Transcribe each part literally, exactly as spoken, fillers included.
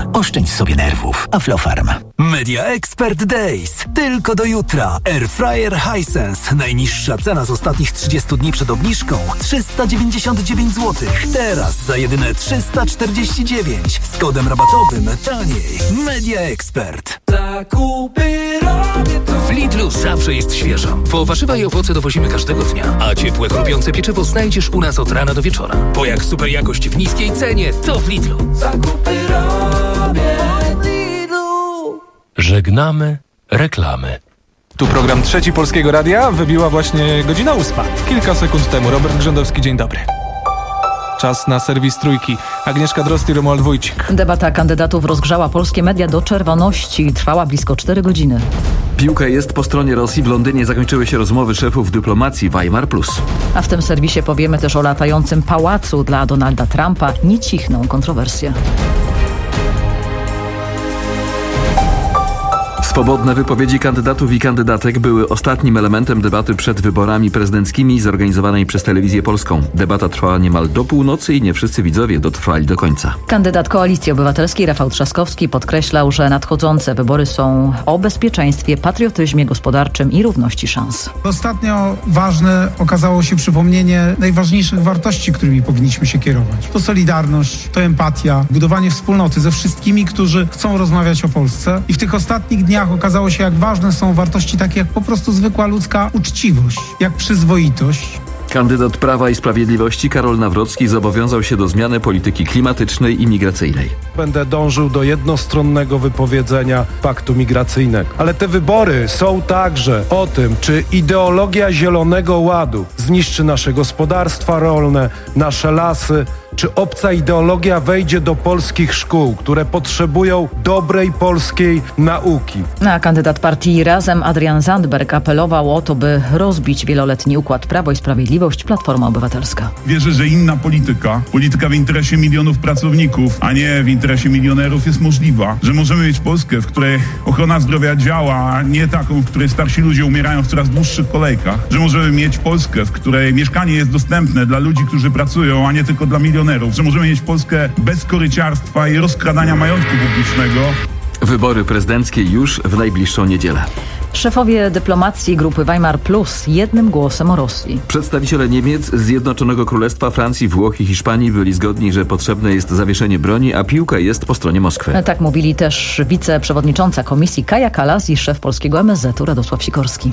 Oszczędź sobie nerwów. Aflofarm. Media Expert Days. Tylko do jutra. Airfryer Hisense. Najniższa cena z ostatnich trzydziestu dni przed obniżką. trzysta dziewięćdziesiąt dziewięć złotych. Teraz za jedyne trzysta czterdzieści dziewięć. Z kodem rabatowym taniej. Media Expert. Zakupy robię to. W Lidlu zawsze jest świeżo. Po warzywa i owoce dowozimy każdego dnia. A ciepłe, chrupiące pieczywo znajdziesz u nas od rana do wieczora. Bo jak super jakość w niskiej cenie, to w Lidlu. Zakupy robię w Lidlu. Żegnamy reklamy. Tu program Trzeci Polskiego Radia. Wybiła właśnie godzina ósma. Kilka sekund temu. Robert Grzędowski, dzień dobry. Czas na serwis Trójki. Agnieszka Drozd i Romuald Wójcik. Debata kandydatów rozgrzała polskie media do czerwoności. Trwała blisko cztery godziny. Piłka jest po stronie Rosji. W Londynie zakończyły się rozmowy szefów dyplomacji Weimar Plus. A w tym serwisie powiemy też o latającym pałacu dla Donalda Trumpa. Nie cichną kontrowersje. Swobodne wypowiedzi kandydatów i kandydatek były ostatnim elementem debaty przed wyborami prezydenckimi zorganizowanej przez Telewizję Polską. Debata trwała niemal do północy i nie wszyscy widzowie dotrwali do końca. Kandydat Koalicji Obywatelskiej Rafał Trzaskowski podkreślał, że nadchodzące wybory są o bezpieczeństwie, patriotyzmie gospodarczym i równości szans. Ostatnio ważne okazało się przypomnienie najważniejszych wartości, którymi powinniśmy się kierować. To solidarność, to empatia, budowanie wspólnoty ze wszystkimi, którzy chcą rozmawiać o Polsce. I w tych ostatnich dniach okazało się, jak ważne są wartości takie jak po prostu zwykła ludzka uczciwość, jak przyzwoitość. Kandydat Prawa i Sprawiedliwości Karol Nawrocki zobowiązał się do zmiany polityki klimatycznej i migracyjnej. Będę dążył do jednostronnego wypowiedzenia paktu migracyjnego. Ale te wybory są także o tym, czy ideologia Zielonego Ładu zniszczy nasze gospodarstwa rolne, nasze lasy, czy obca ideologia wejdzie do polskich szkół, które potrzebują dobrej polskiej nauki. A kandydat partii Razem Adrian Zandberg apelował o to, by rozbić wieloletni układ Prawo i Sprawiedliwość, Platforma Obywatelska. Wierzę, że inna polityka, polityka w interesie milionów pracowników, a nie w interesie milionerów jest możliwa. Że możemy mieć Polskę, w której ochrona zdrowia działa, a nie taką, w której starsi ludzie umierają w coraz dłuższych kolejkach. Że możemy mieć Polskę, w której mieszkanie jest dostępne dla ludzi, którzy pracują, a nie tylko dla milionerów. Że możemy mieć Polskę bez koryciarstwa i rozkradania majątku publicznego. Wybory prezydenckie już w najbliższą niedzielę. Szefowie dyplomacji grupy Weimar Plus jednym głosem o Rosji. Przedstawiciele Niemiec, Zjednoczonego Królestwa, Francji, Włoch i Hiszpanii byli zgodni, że potrzebne jest zawieszenie broni, a piłka jest po stronie Moskwy. Tak mówili też wiceprzewodnicząca komisji Kaja Kallas i szef polskiego M S Z-u Radosław Sikorski.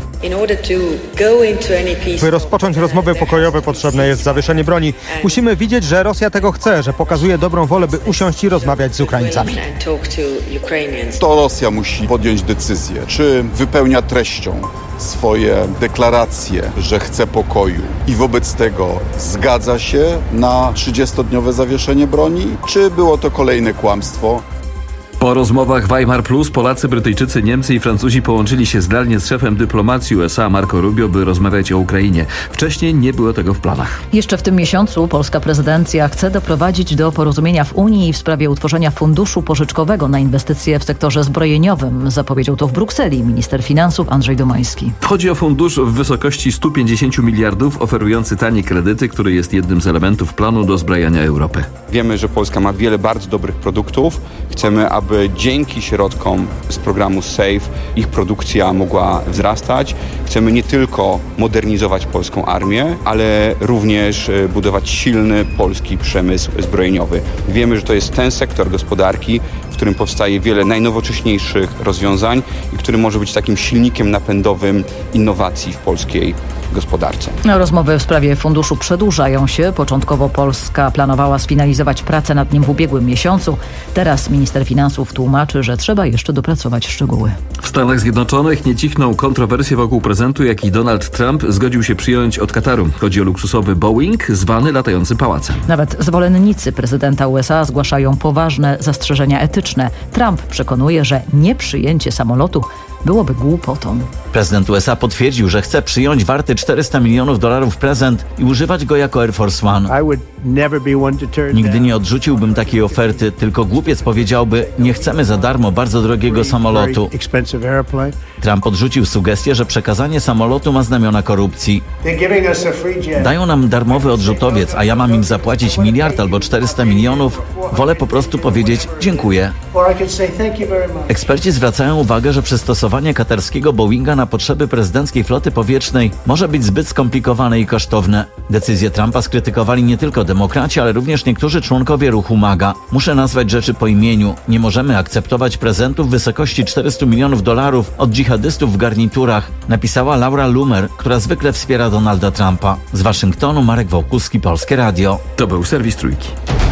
By rozpocząć rozmowy pokojowe, potrzebne jest zawieszenie broni. Musimy widzieć, że Rosja tego chce, że pokazuje dobrą wolę, by usiąść i rozmawiać z Ukraińcami. To Rosja musi podjąć decyzję, czy wypełnia treścią swoje deklaracje, że chce pokoju i wobec tego zgadza się na trzydziestodniowe zawieszenie broni, czy było to kolejne kłamstwo? Po rozmowach Weimar Plus Polacy, Brytyjczycy, Niemcy i Francuzi połączyli się zdalnie z szefem dyplomacji U S A Marco Rubio, by rozmawiać o Ukrainie. Wcześniej nie było tego w planach. Jeszcze w tym miesiącu polska prezydencja chce doprowadzić do porozumienia w Unii w sprawie utworzenia funduszu pożyczkowego na inwestycje w sektorze zbrojeniowym. Zapowiedział to w Brukseli minister finansów Andrzej Domański. Chodzi o fundusz w wysokości stu pięćdziesięciu miliardów oferujący tanie kredyty, który jest jednym z elementów planu dozbrajania Europy. Wiemy, że Polska ma wiele bardzo dobrych produktów. Chcemy, aby aby dzięki środkom z programu SAFE ich produkcja mogła wzrastać. Chcemy nie tylko modernizować polską armię, ale również budować silny polski przemysł zbrojeniowy. Wiemy, że to jest ten sektor gospodarki, w którym powstaje wiele najnowocześniejszych rozwiązań i który może być takim silnikiem napędowym innowacji w polskiej gospodarce. Rozmowy w sprawie funduszu przedłużają się. Początkowo Polska planowała sfinalizować pracę nad nim w ubiegłym miesiącu. Teraz minister finansów tłumaczy, że trzeba jeszcze dopracować szczegóły. W Stanach Zjednoczonych nie cichną kontrowersje wokół prezentu, jaki Donald Trump zgodził się przyjąć od Kataru. Chodzi o luksusowy Boeing, zwany latającym pałacem. Nawet zwolennicy prezydenta U S A zgłaszają poważne zastrzeżenia etyczne. Trump przekonuje, że nieprzyjęcie samolotu byłoby głupotą. Prezydent U S A potwierdził, że chce przyjąć warty czterysta milionów dolarów prezent i używać go jako Air Force One. Nigdy nie odrzuciłbym takiej oferty, tylko głupiec powiedziałby, nie chcemy za darmo bardzo drogiego samolotu. Trump odrzucił sugestię, że przekazanie samolotu ma znamiona korupcji. Dają nam darmowy odrzutowiec, a ja mam im zapłacić miliard albo czterysta milionów. Wolę po prostu powiedzieć dziękuję. Eksperci zwracają uwagę, że przystosowanie katarskiego Boeinga na potrzeby prezydenckiej floty powietrznej może być zbyt skomplikowane i kosztowne. Decyzję Trumpa skrytykowali nie tylko demokraci, ale również niektórzy członkowie ruchu MAGA. Muszę nazwać rzeczy po imieniu. Nie możemy akceptować prezentów w wysokości czterysta milionów dolarów od dżihadystów w garniturach, napisała Laura Loomer, która zwykle wspiera Donalda Trumpa. Z Waszyngtonu Marek Wołkuski, Polskie Radio. To był serwis Trójki.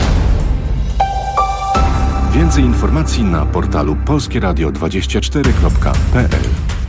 Więcej informacji na portalu polskie radio dwadzieścia cztery kropka p l.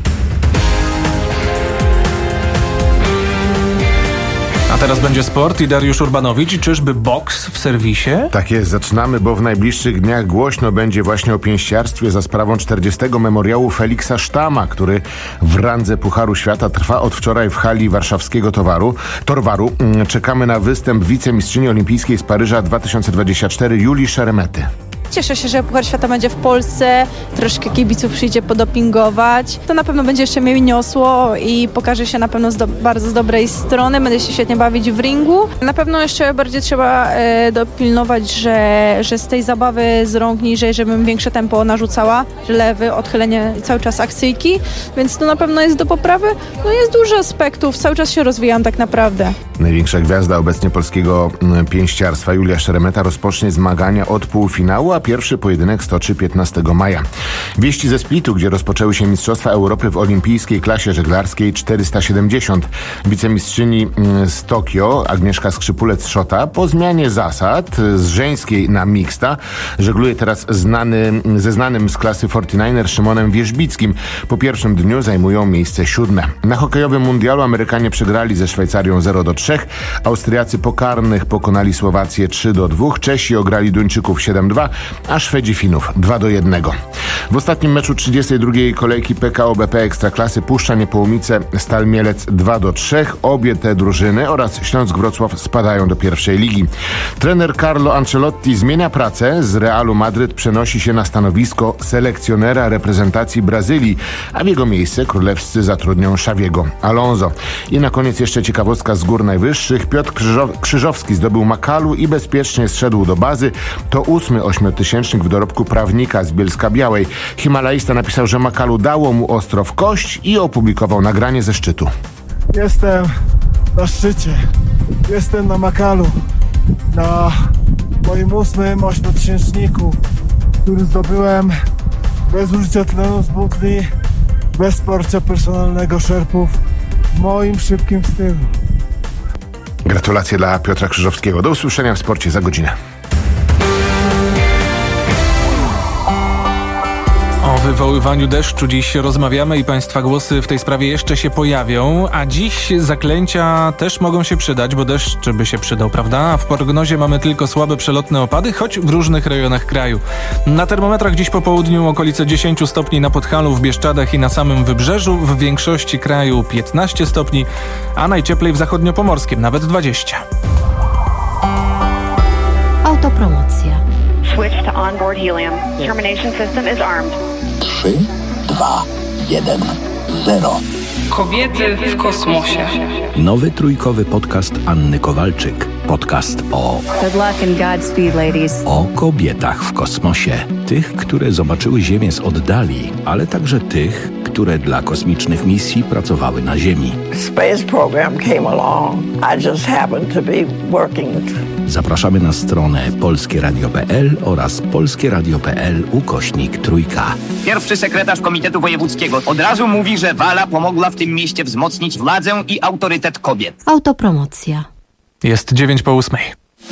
A teraz będzie sport i Dariusz Urbanowicz. Czyżby boks w serwisie? Tak jest, zaczynamy, bo w najbliższych dniach głośno będzie właśnie o pięściarstwie za sprawą czterdziestego memoriału Feliksa Sztama, który w randze Pucharu Świata trwa od wczoraj w hali warszawskiego towaru, Torwaru. Czekamy na występ wicemistrzyni olimpijskiej z Paryża dwa tysiące dwudziestego czwartego Julii Szeremety. Cieszę się, że Puchar Świata będzie w Polsce, troszkę kibiców przyjdzie podopingować. To na pewno będzie jeszcze mnie niosło i pokaże się na pewno z do, bardzo z dobrej strony. Będę się świetnie bawić w ringu. Na pewno jeszcze bardziej trzeba e, dopilnować, że, że z tej zabawy z rąk niżej, żebym większe tempo narzucała, że lewy, odchylenie cały czas akcyjki, więc to na pewno jest do poprawy. No jest dużo aspektów, cały czas się rozwijam tak naprawdę. Największa gwiazda obecnie polskiego pięściarstwa Julia Szeremeta rozpocznie zmagania od półfinału, a pierwszy pojedynek stoczy piętnastego maja. Wieści ze Splitu, gdzie rozpoczęły się Mistrzostwa Europy w olimpijskiej klasie żeglarskiej czterysta siedemdziesiąt. Wicemistrzyni z Tokio Agnieszka Skrzypulec-Szota po zmianie zasad z żeńskiej na mixta żegluje teraz znany, ze znanym z klasy czterdzieści dziewięć Szymonem Wierzbickim. Po pierwszym dniu zajmują miejsce siódme. Na hokejowym mundialu Amerykanie przegrali ze Szwajcarią zero do trzech. Austriacy po karnych pokonali Słowację trzy do dwóch. Czesi ograli Duńczyków siedem dwa, a Szwedzi Finów dwa do jednego. W ostatnim meczu trzydziestej drugiej kolejki P K O B P Ekstraklasy Puszcza Niepołomice Stal Mielec dwa do trzech. Obie te drużyny oraz Śląsk Wrocław spadają do pierwszej ligi. Trener Carlo Ancelotti zmienia pracę. Z Realu Madryt przenosi się na stanowisko selekcjonera reprezentacji Brazylii, a w jego miejsce królewscy zatrudnią Xaviego Alonso. I na koniec jeszcze ciekawostka z gór najwyższych. Piotr Krzyżow- Krzyżowski zdobył Makalu i bezpiecznie zszedł do bazy. To ósmy ośmiotysięcznik w dorobku prawnika z Bielska-Białej. Himalaista napisał, że Makalu dało mu ostro w kość i opublikował nagranie ze szczytu. Jestem na szczycie. Jestem na Makalu. Na moim ósmym ośmiotysięczniku, który zdobyłem bez użycia tlenu z butli, bez wsparcia personalnego szerpów, w moim szybkim stylu. Gratulacje dla Piotra Krzyżowskiego. Do usłyszenia w sporcie za godzinę. O wywoływaniu deszczu dziś rozmawiamy i Państwa głosy w tej sprawie jeszcze się pojawią, a dziś zaklęcia też mogą się przydać, bo deszcz by się przydał, prawda? A w prognozie mamy tylko słabe przelotne opady, choć w różnych rejonach kraju. Na termometrach dziś po południu okolice dziesięć stopni na Podhalu, w Bieszczadach i na samym Wybrzeżu, w większości kraju piętnaście stopni, a najcieplej w zachodniopomorskim nawet dwadzieścia. Autopromocja. Switch to onboard helium. Termination system is armed. trzy, dwa, jeden, zero. Kobiety w kosmosie. Nowy trójkowy podcast Anny Kowalczyk. Podcast o... Good luck and Godspeed, ladies. O kobietach w kosmosie. Tych, które zobaczyły Ziemię z oddali, ale także tych, które dla kosmicznych misji pracowały na Ziemi. Space program came along. I just happened to be working. Zapraszamy na stronę polskie radio kropka p l oraz polskie radio kropka p l ukośnik trójka. Pierwszy sekretarz Komitetu Wojewódzkiego od razu mówi, że Wala pomogła w tym mieście wzmocnić władzę i autorytet kobiet. Autopromocja. Jest dziewięć po ósmej.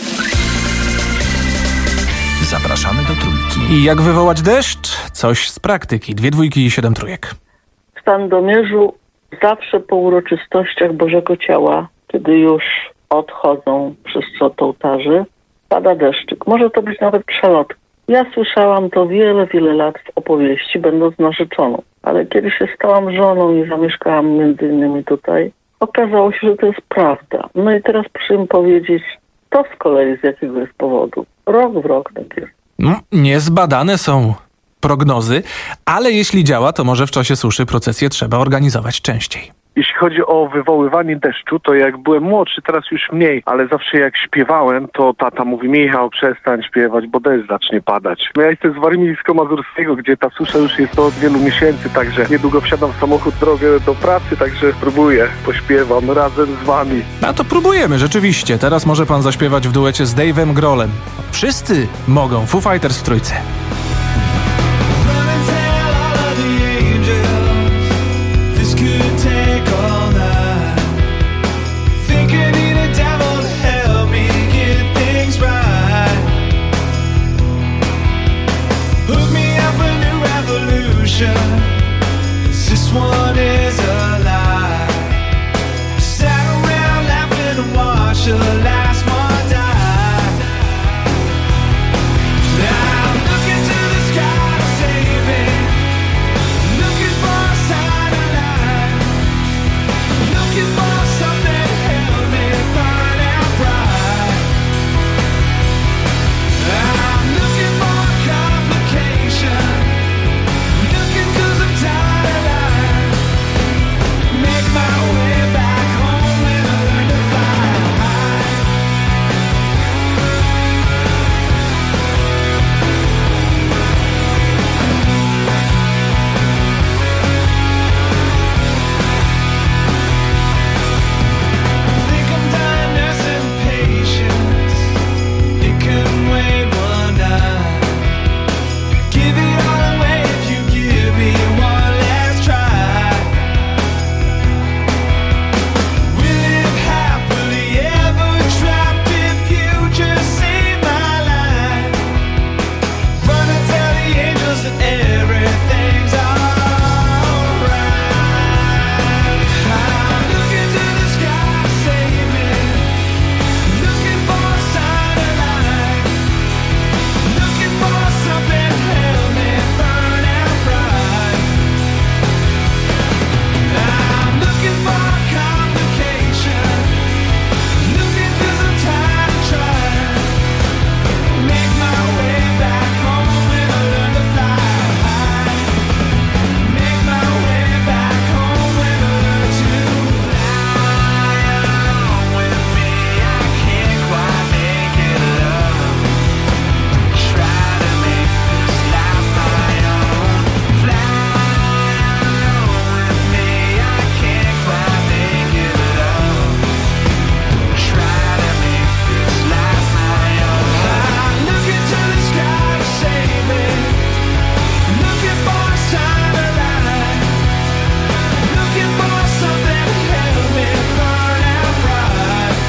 Zapraszamy do trójki. I jak wywołać deszcz? Coś z praktyki. Dwie dwójki i siedem trójek. W Sandomierzu zawsze po uroczystościach Bożego Ciała, kiedy już odchodzą wszyscy od ołtarzy, pada deszczyk. Może to być nawet przelot. Ja słyszałam to wiele, wiele lat w opowieści, będąc narzeczoną. Ale kiedy się stałam żoną i zamieszkałam między innymi tutaj, okazało się, że to jest prawda. No i teraz proszę mi powiedzieć, to z kolei z jakiego jest powodu. Rok w rok tak jest. No, niezbadane są prognozy, ale jeśli działa, to może w czasie suszy procesję trzeba organizować częściej. Jeśli chodzi o wywoływanie deszczu, to jak byłem młodszy, teraz już mniej, ale zawsze jak śpiewałem, to tata mówi: Michał, przestań śpiewać, bo deszcz zacznie padać. No ja jestem z Warmińsko-Mazurskiego, gdzie ta susza już jest od wielu miesięcy, także niedługo wsiadam w samochód, drogę do pracy, także spróbuję, pośpiewam razem z wami. A to próbujemy, rzeczywiście. Teraz może pan zaśpiewać w duecie z Dave'em Grohlem. Wszyscy mogą. Foo Fighters w trójce. This one is a lie. Sat around laughing and watched the last one die. Now I'm looking to the sky to save me, looking for a sign of life, looking for something to help me burn out bright. I'm looking for a complication, looking 'cause I'm tired of life. Make my way back home and learn to fly. Think I'm done nursing patience. It can wait one night. Give it all away if you give me one last try. We live happily ever trapped if you just save my life. Run and tell the angels that everything's alright. I'm looking to the sky to save me, looking for a sign of life, looking for something to help me burn out bright. I'm looking for a complication, looking 'cause I'm tired of trying. Make my way back home and learn to fly high. Make my way back home and learn to fly. With me, I can't quite make it up. Try to make this life my own. Fly with me, I can't quite make it up. Try to make this life my own. I'm looking to the sky to save me, looking for a sign of life, looking for something to help me burn out bright.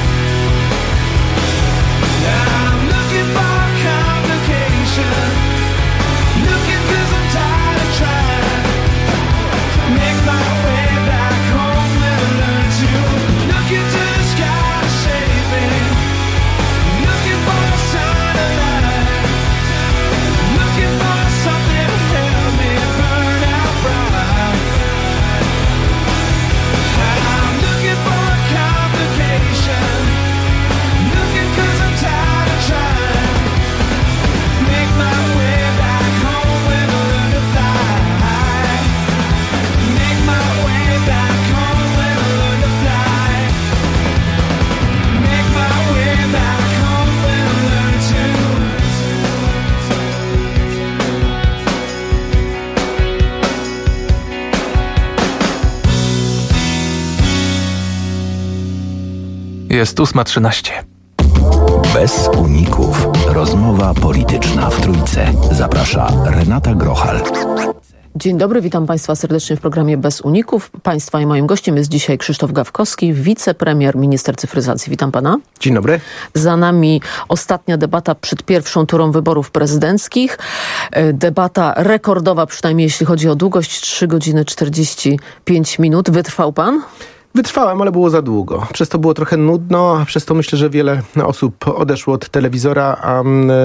I'm looking for a complication, looking 'cause I'm tired of trying. Make my way back home and learn to look into the sky to save me, looking for a sign of life, looking for something to help me burn out bright. I'm looking for a complication, looking 'cause I'm tired of trying. Make my way back home and learn to fly. Make my way back home and learn to fly. Make my way back home and learn to. Jest ósma trzynaście. Bez uników. Rozmowa polityczna w Trójce. Zaprasza Renata Grochal. Dzień dobry, witam Państwa serdecznie w programie Bez Uników. Państwa i moim gościem jest dzisiaj Krzysztof Gawkowski, wicepremier, minister cyfryzacji. Witam Pana. Dzień dobry. Za nami ostatnia debata przed pierwszą turą wyborów prezydenckich. Debata rekordowa, przynajmniej jeśli chodzi o długość, trzy godziny czterdzieści pięć minut. Wytrwał Pan? Wytrwałem, ale było za długo. Przez to było trochę nudno, a przez to myślę, że wiele osób odeszło od telewizora, a,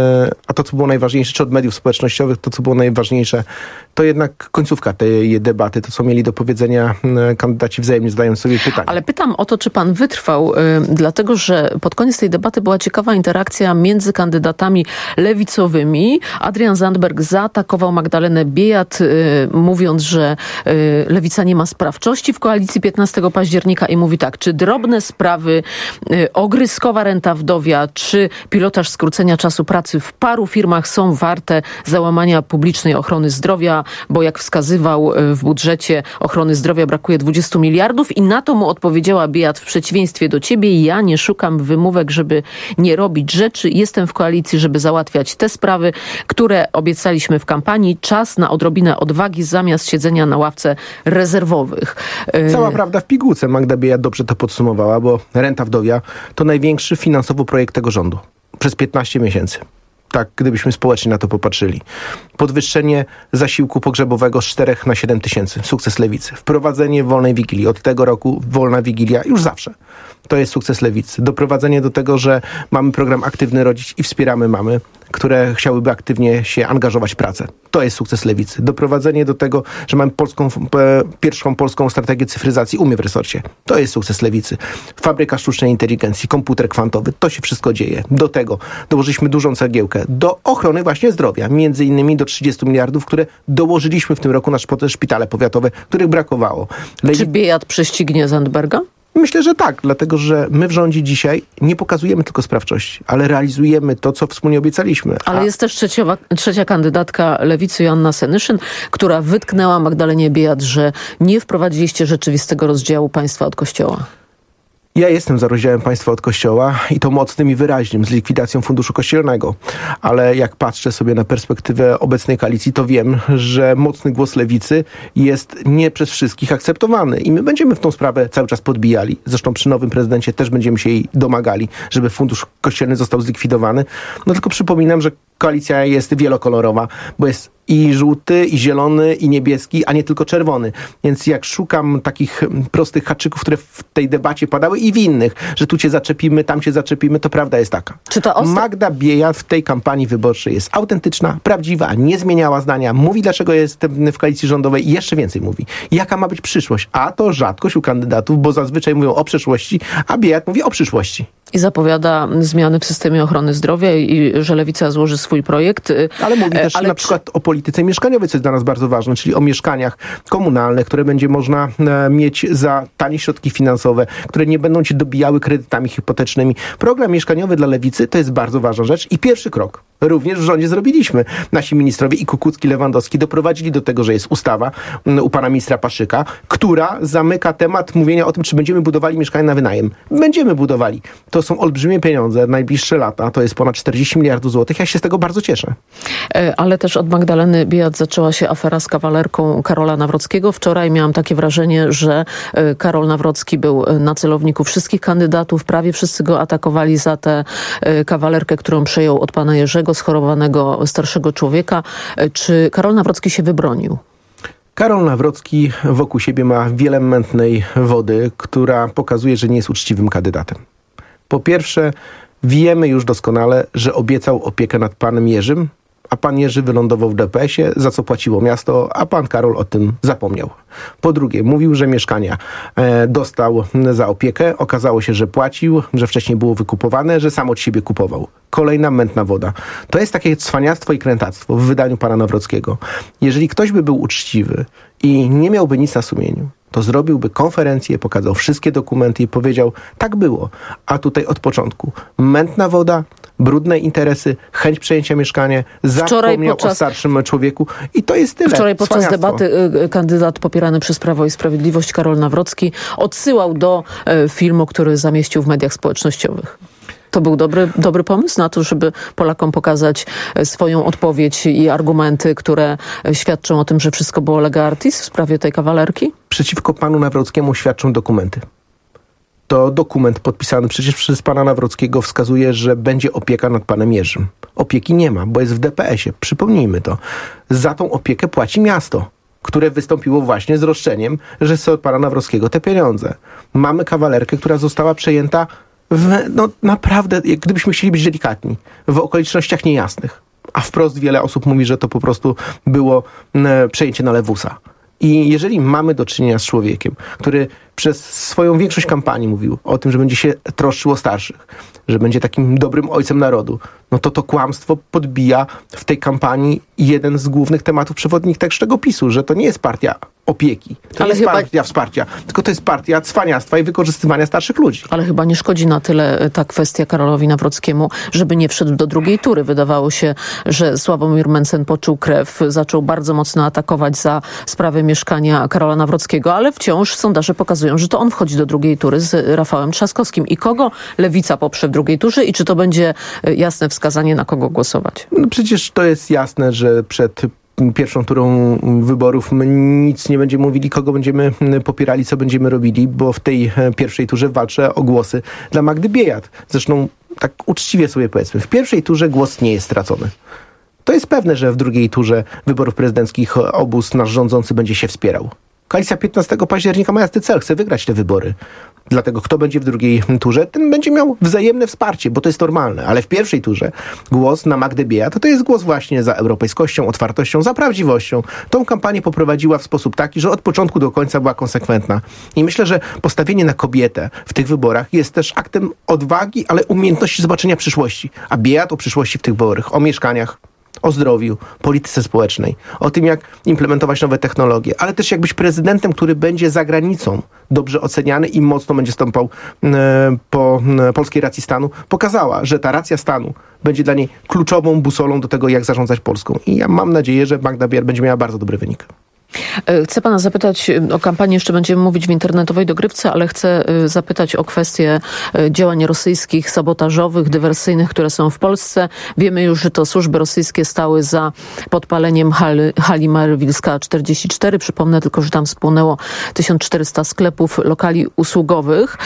a to, co było najważniejsze, czy od mediów społecznościowych, to, co było najważniejsze, to jednak końcówka tej debaty, to, co mieli do powiedzenia kandydaci wzajemnie zadając sobie pytania. Ale pytam o to, czy pan wytrwał, y, dlatego, że pod koniec tej debaty była ciekawa interakcja między kandydatami lewicowymi. Adrian Zandberg zaatakował Magdalenę Biejat, y, mówiąc, że y, lewica nie ma sprawczości w koalicji piętnastego października i mówi tak, czy drobne sprawy, y, ogryskowa renta wdowia, czy pilotaż skrócenia czasu pracy w paru firmach są warte załamania publicznej ochrony zdrowia, bo jak wskazywał w budżecie ochrony zdrowia brakuje dwudziestu miliardów i na to mu odpowiedziała Biejat: w przeciwieństwie do ciebie ja nie szukam wymówek, żeby nie robić rzeczy. Jestem w koalicji, żeby załatwiać te sprawy, które obiecaliśmy w kampanii. Czas na odrobinę odwagi zamiast siedzenia na ławce rezerwowych. Cała prawda w pigułce. Magda Biejat dobrze to podsumowała, bo renta wdowia to największy finansowo projekt tego rządu. Przez piętnaście miesięcy. Tak, gdybyśmy społecznie na to popatrzyli. Podwyższenie zasiłku pogrzebowego z czterech na siedem tysięcy. Sukces lewicy. Wprowadzenie wolnej wigilii. Od tego roku wolna wigilia już zawsze. To jest sukces lewicy. Doprowadzenie do tego, że mamy program Aktywny Rodzic i wspieramy mamy, które chciałyby aktywnie się angażować w pracę. To jest sukces lewicy. Doprowadzenie do tego, że mamy polską, pierwszą polską strategię cyfryzacji U M I w resorcie. To jest sukces lewicy. Fabryka sztucznej inteligencji, komputer kwantowy. To się wszystko dzieje. Do tego dołożyliśmy dużą cegiełkę do ochrony właśnie zdrowia. Między innymi do trzydziestu miliardów, które dołożyliśmy w tym roku na szpitale powiatowe, których brakowało. Lewi... Czy Biejat prześcignie Zandberga? Myślę, że tak, dlatego że my w rządzie dzisiaj nie pokazujemy tylko sprawczości, ale realizujemy to, co wspólnie obiecaliśmy. Ale A... jest też trzecia, trzecia kandydatka lewicy, Joanna Senyszyn, która wytknęła Magdalenie Biejat, że nie wprowadziliście rzeczywistego rozdziału państwa od Kościoła. Ja jestem za rozdziałem państwa od Kościoła i to mocnym i wyraźnym, z likwidacją funduszu kościelnego. Ale jak patrzę sobie na perspektywę obecnej koalicji, to wiem, że mocny głos lewicy jest nie przez wszystkich akceptowany. I my będziemy w tą sprawę cały czas podbijali. Zresztą przy nowym prezydencie też będziemy się jej domagali, żeby fundusz kościelny został zlikwidowany. No tylko przypominam, że koalicja jest wielokolorowa, bo jest i żółty, i zielony, i niebieski, a nie tylko czerwony. Więc jak szukam takich prostych haczyków, które w tej debacie padały i w innych, że tu cię zaczepimy, tam cię zaczepimy, to prawda jest taka. Czy to osta- Magda Biejat w tej kampanii wyborczej jest autentyczna, prawdziwa, nie zmieniała zdania, mówi, dlaczego jest w koalicji rządowej i jeszcze więcej mówi. Jaka ma być przyszłość? A to rzadkość u kandydatów, bo zazwyczaj mówią o przeszłości, a Biejat mówi o przyszłości. I zapowiada zmiany w systemie ochrony zdrowia i że Lewica złoży swój projekt. Ale mówi też Ale na przykład o polityce mieszkaniowej, co jest dla nas bardzo ważne, czyli o mieszkaniach komunalnych, które będzie można e, mieć za tanie środki finansowe, które nie będą cię dobijały kredytami hipotecznymi. Program mieszkaniowy dla Lewicy to jest bardzo ważna rzecz i pierwszy krok również w rządzie zrobiliśmy. Nasi ministrowie i Kukucki, Lewandowski doprowadzili do tego, że jest ustawa u pana ministra Paszyka, która zamyka temat mówienia o tym, czy będziemy budowali mieszkania na wynajem. Będziemy budowali. To są olbrzymie pieniądze, najbliższe lata, to jest ponad czterdzieści miliardów złotych. Ja się z tego bardzo cieszę. Ale też od Magdaleny Biejat zaczęła się afera z kawalerką Karola Nawrockiego. Wczoraj miałam takie wrażenie, że Karol Nawrocki był na celowniku wszystkich kandydatów. Prawie wszyscy go atakowali za tę kawalerkę, którą przejął od pana Jerzego, schorowanego starszego człowieka. Czy Karol Nawrocki się wybronił? Karol Nawrocki wokół siebie ma wiele mętnej wody, która pokazuje, że nie jest uczciwym kandydatem. Po pierwsze, wiemy już doskonale, że obiecał opiekę nad panem Jerzym, a pan Jerzy wylądował w D P S ie, za co płaciło miasto, a pan Karol o tym zapomniał. Po drugie, mówił, że mieszkania e, dostał za opiekę. Okazało się, że płacił, że wcześniej było wykupowane, że sam od siebie kupował. Kolejna mętna woda. To jest takie cwaniactwo i krętactwo w wydaniu pana Nawrockiego. Jeżeli ktoś by był uczciwy i nie miałby nic na sumieniu, to zrobiłby konferencję, pokazał wszystkie dokumenty i powiedział, tak było. A tutaj od początku mętna woda, brudne interesy, chęć przejęcia mieszkania, zapomniał podczas... o starszym człowieku i to jest tyle. Wczoraj podczas debaty y, kandydat popierany przez Prawo i Sprawiedliwość, Karol Nawrocki, odsyłał do y, filmu, który zamieścił w mediach społecznościowych. To był dobry, dobry pomysł na to, żeby Polakom pokazać swoją odpowiedź i argumenty, które świadczą o tym, że wszystko było lega artis w sprawie tej kawalerki? Przeciwko panu Nawrockiemu świadczą dokumenty. To dokument podpisany przecież przez pana Nawrockiego wskazuje, że będzie opieka nad panem Jerzym. Opieki nie ma, bo jest w D P S ie. Przypomnijmy to. Za tą opiekę płaci miasto. które wystąpiło właśnie z roszczeniem, że chce od pana Nawrockiego te pieniądze. Mamy kawalerkę, która została przejęta w, no naprawdę, gdybyśmy chcieli być delikatni, w okolicznościach niejasnych. A wprost wiele osób mówi, że to po prostu było e, przejęcie na lewusa. I jeżeli mamy do czynienia z człowiekiem, który przez swoją większość kampanii mówił o tym, że będzie się troszczył o starszych, że będzie takim dobrym ojcem narodu, no to to kłamstwo podbija w tej kampanii jeden z głównych tematów przewodnich tego PiSu, że to nie jest partia opieki, to ale nie jest chyba... partia wsparcia, tylko to jest partia cwaniactwa i wykorzystywania starszych ludzi. Ale chyba nie szkodzi na tyle ta kwestia Karolowi Nawrockiemu, żeby nie wszedł do drugiej tury. Wydawało się, że Sławomir Mencen poczuł krew, zaczął bardzo mocno atakować za sprawę mieszkania Karola Nawrockiego, ale wciąż sondaże pokazują, że to on wchodzi do drugiej tury z Rafałem Trzaskowskim. I kogo Lewica poprze w drugiej turze i czy to będzie jasne wskazanie, na kogo głosować? No przecież to jest jasne, że przed pierwszą turą wyborów my nic nie będziemy mówili, kogo będziemy popierali, co będziemy robili, bo w tej pierwszej turze walczę o głosy dla Magdy Biejat. Zresztą tak uczciwie sobie powiedzmy, w pierwszej turze głos nie jest stracony. To jest pewne, że w drugiej turze wyborów prezydenckich obóz nasz rządzący będzie się wspierał. Koalicja piętnastego października ma jasny cel, chce wygrać te wybory. Dlatego kto będzie w drugiej turze, ten będzie miał wzajemne wsparcie, bo to jest normalne. Ale w pierwszej turze głos na Magdę Biejat, to, to jest głos właśnie za europejskością, otwartością, za prawdziwością. Tą kampanię poprowadziła w sposób taki, że od początku do końca była konsekwentna. I myślę, że postawienie na kobietę w tych wyborach jest też aktem odwagi, ale umiejętności zobaczenia przyszłości. A Biejat o przyszłości w tych wyborach, o mieszkaniach, o zdrowiu, polityce społecznej, o tym, jak implementować nowe technologie, ale też jak być prezydentem, który będzie za granicą dobrze oceniany i mocno będzie stąpał e, po e, polskiej racji stanu, pokazała, że ta racja stanu będzie dla niej kluczową busolą do tego, jak zarządzać Polską. I ja mam nadzieję, że Magda Biejat będzie miała bardzo dobry wynik. Chcę pana zapytać o kampanię, jeszcze będziemy mówić w internetowej dogrywce, ale chcę zapytać o kwestię działań rosyjskich, sabotażowych, dywersyjnych, które są w Polsce. Wiemy już, że to służby rosyjskie stały za podpaleniem hali, hali Marywilska czterdzieści cztery. Przypomnę tylko, że tam spłonęło tysiąc czterysta sklepów, lokali usługowych.